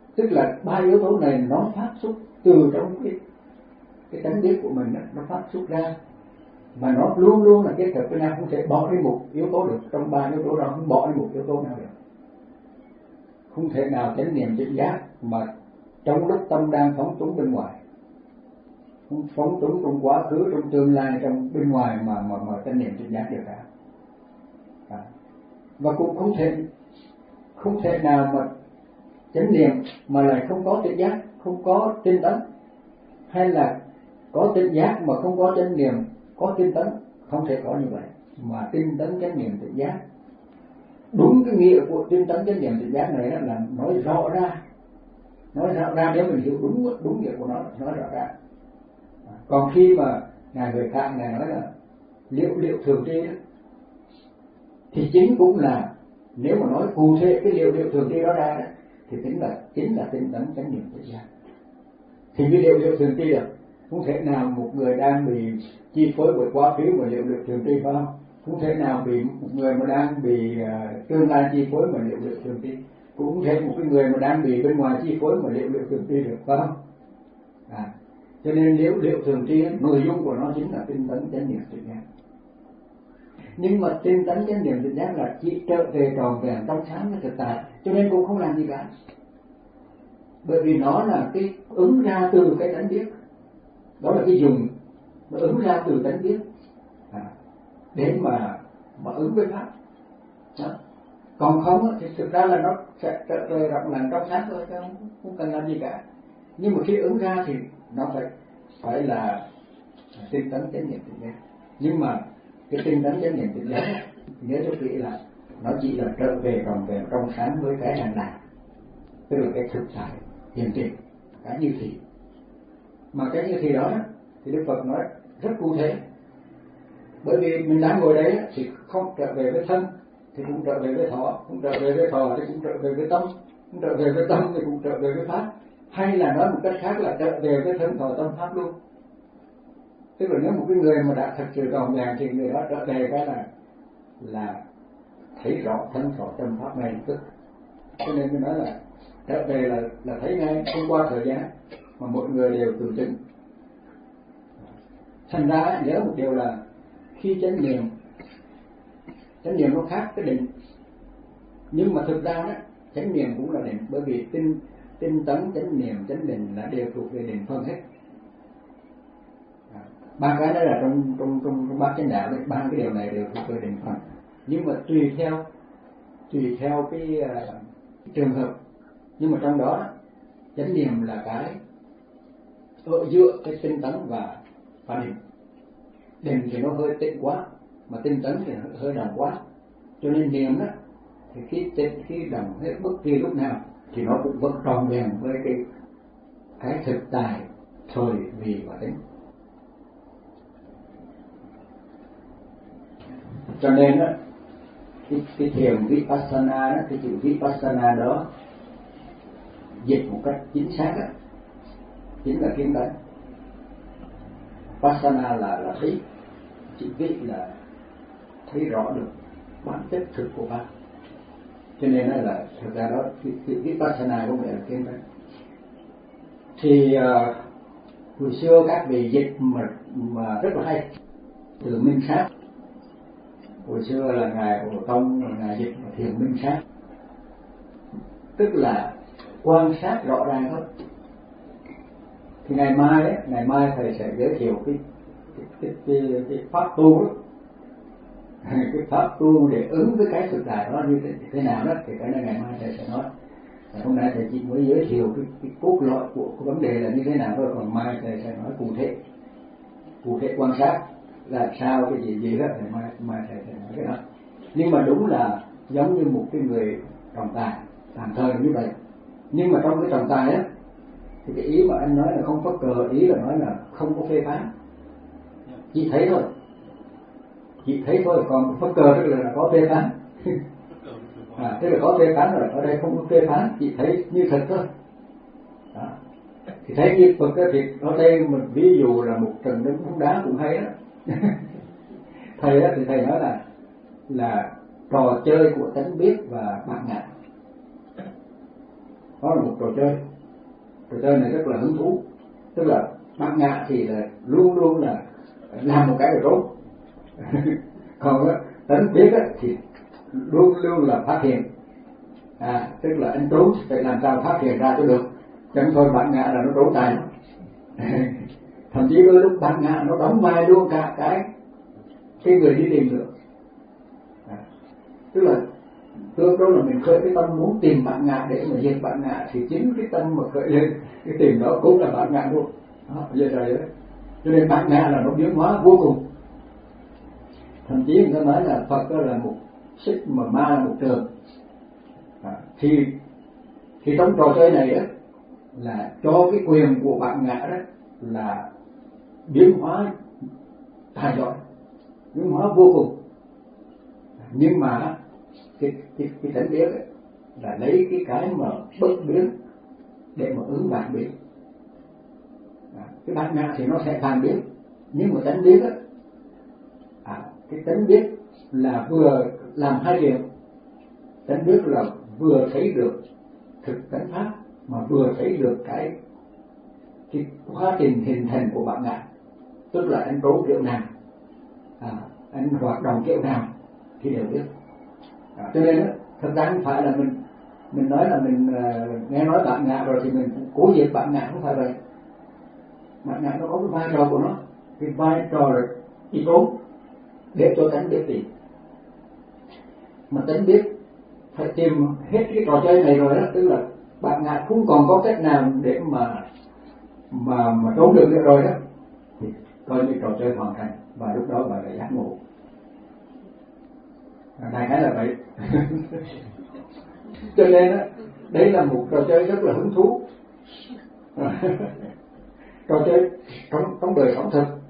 S2: Tức là ba yếu tố này nó phát xuất từ trong cái cái tánh biết của mình đó, nó phát xuất ra, mà nó luôn luôn là kết hợp với nhau, không thể bỏ đi một yếu tố được. Trong ba yếu tố đó không bỏ đi một yếu tố nào được. Không thể nào chánh niệm tỉnh giác mà trong lúc tâm đang phóng túng bên ngoài, không phóng túng trong quá khứ, trong tương lai, trong bên ngoài mà mà mà chánh niệm tỉnh giác được cả. À. Và cũng không thể không thể nào mà chánh niệm mà lại không có tỉnh giác, không có tinh tấn, hay là có tinh giác mà không có chánh niệm, có tinh tấn, không thể có như vậy. Mà tinh tấn chánh niệm tỉnh giác, đúng cái nghĩa của tinh tấn chánh niệm tỉnh giác này là nói rõ ra, nói rõ ra nếu mình hiểu đúng đúng nghĩa của nó, nói rõ ra. Còn khi mà ngài Huệ Khang ngài nói là liệu liệu thường tri đó, thì chính cũng là, nếu mà nói cụ thể cái liệu liệu thường tri đó ra đó, thì chính là chính là tinh tấn chánh niệm tỉnh giác. Thì như liệu liệu thường tri được, không thể nào một người đang bị chi phối bởi quá khứ mà liệu liệu thường tri, phải không? Không thể nào bị một người mà đang bị uh, tương lai chi phối mà liệu liệu thường tri, cũng không thể một cái người mà đang bị bên ngoài chi phối mà liệu liệu thường tri được, phải không? À, cho nên liệu liệu thường tri, nội dung của nó chính là tinh tấn chánh niệm tỉnh giác. Nhưng mà tinh tấn chánh niệm tỉnh giác là chỉ trở về tròn vẹn trong sáng với thực tại, cho nên cũng không làm gì cả. Bởi vì nó là cái ứng ra từ cái tánh biết, đó là cái dùng, nó ứng ra từ tánh biết à, đến mà mà ứng với pháp đó. Còn không thì thực ra là nó sẽ trở về rộng lặng trong sáng thôi, không, không cần làm gì cả. Nhưng mà khi ứng ra thì nó phải phải là tinh tấn chánh niệm tỉnh giác. Nhưng mà cái tinh tấn chánh niệm tỉnh giác nhớ cho kỹ là nó chỉ là trở về tròn vẹn trong sáng với cái đàng đàng, tức là cái thực tại hiện tiền, cái như thị. Mà cái như thị đó thì Đức Phật nói rất cụ thể. Bởi vì mình đang ngồi đấy thì không trở về với thân thì cũng trở về với thọ, cũng trở về với thọ thì cũng trở về với tâm, cũng trở về với tâm thì cũng trở về với pháp. Hay là nói một cách khác là trở về với thân thọ tâm pháp luôn. Tức là nếu một cái người mà đã thật sự tròn vẹn thì người đó trở về cái là là thấy rõ thân thọ tâm pháp ngay lập tức. Cho nên tôi nói là trở về là là thấy ngay, không qua thời gian mà mọi người đều tự chứng. Thành ra nhớ một điều là khi chánh niệm, chánh niệm nó khác cái định, nhưng mà thực ra đó chánh niệm cũng là định, bởi vì tinh tinh tấn chánh niệm chánh định là đều thuộc về định phân hết. À, ba cái đó là trong trong trong, trong bát chánh đạo đấy, ba cái điều này đều thuộc về định phân. Nhưng mà tùy theo tùy theo cái uh, trường hợp, nhưng mà trong đó chánh niệm là cái ở giữa cái tinh tấn và và định. Định thì nó hơi tịnh quá, mà tinh tấn thì nó hơi đồng quá. Cho nên niệm đó thì khi tịnh khi đồng hết bất kỳ lúc nào thì nó cũng vẫn tròn vẹn với cái cái thực tại thời vì và tính. Cho nên đó cái, cái thiền vipassana đó, cái chữ vipassana đó dịch một cách chính xác đó, chính là kiến tánh. Passana là là thấy, chữ vi là thấy rõ được bản chất thực của pháp. Cho nên là, là thực ra đó cái vipassana có nghĩa là kiến tánh. Thì uh, hồi xưa các vị dịch mà mà rất là hay, từ minh sát. Hồi xưa là ngài Hồ Tông, ngài dịch thiền minh sát, tức là quan sát rõ ràng hơn. Thì ngày mai ấy, ngày mai thầy sẽ giới thiệu cái cái cái, cái, cái pháp tu đó. Cái pháp tu để ứng với cái thực tại đó như thế, thế nào đó thì cái này ngày mai thầy sẽ nói. Và hôm nay thầy chỉ mới giới thiệu cái, cái cốt lõi của cái vấn đề là như thế nào thôi, còn mai thầy sẽ nói cụ thể, cụ thể quan sát là sao, cái gì gì đó thì mai mai thầy sẽ nói cái đó. Nhưng mà đúng là giống như một cái người trọng tài tạm thời như vậy. Nhưng mà trong cái trọng tài á thì cái ý mà anh nói là không có cờ, ý là nói là không có phê phán, chỉ thấy thôi, chỉ thấy thôi. Còn phất cờ tức là, là có phê phán. À, tức là có phê phán rồi, ở đây không có phê phán, chỉ thấy như thật thôi. Đó. Thì thấy như Phật thì ở đây mình ví dụ là một trận đánh bóng đá cũng hay đó. Thầy đó thì thầy nói là là trò chơi của tánh biết và bát nhã. đó là một trò chơi. Trò chơi này rất là hứng thú, tức là bát ngạ thì là luôn luôn là làm một cái rồi trốn. Còn tánh biết thì luôn luôn là phát hiện, à, tức là anh trốn phải làm sao phát hiện ra cho được, chẳng thôi bát ngạ là nó trốn tài. Thậm chí đôi lúc bát ngạ nó đóng vai luôn cả cái cái người đi tìm được, à, tức là lúc đó là mình khởi cái tâm muốn tìm bát ngạ để mà diệt bát ngạ, thì chính cái tâm mà khởi lên cái tìm đó cũng là bát ngạ luôn. Đó, vậy rồi đó. Cho nên bát ngạ là nó biến hóa vô cùng. Thậm chí người ta nói là Phật đó là một xích mà ma là một trường, à, thì thì trong trò chơi này đó là cho cái quyền của bát ngạ đó là biến hóa tài giỏi, biến hóa vô cùng. Nhưng mà cái cái cái tánh biết ấy, là lấy cái cái mà bất biến để mà ứng vạn biến. À, cái bát ngạ thì nó sẽ phản biến, nhưng mà tánh biết ấy, à, cái tánh biết là vừa làm hai điều. Tánh biết là vừa thấy được thực tánh pháp, mà vừa thấy được cái cái quá trình hình thành của bát ngạ, tức là anh trốn kiểu nào, à, anh hoạt động kiểu nào thì đều biết. À, cho nên đó, thật ra không phải là mình mình nói là mình uh, nghe nói bát ngạ rồi thì mình cố diệt bát ngạ, không phải vậy. Bát ngạ nó có cái vai trò của nó, cái vai trò là đi trốn để cho tánh biết tìm. Mà tánh biết phải tìm hết cái trò chơi này rồi đó, tức là bát ngạ cũng còn có cách nào để mà mà mà trốn được nữa rồi đó, thì coi như trò chơi hoàn thành, và lúc đó bà lại giác ngộ. Đại khái là vậy. Cho nên đó, đây là một trò chơi rất là hứng thú. Trò chơi trong trong đời sống thực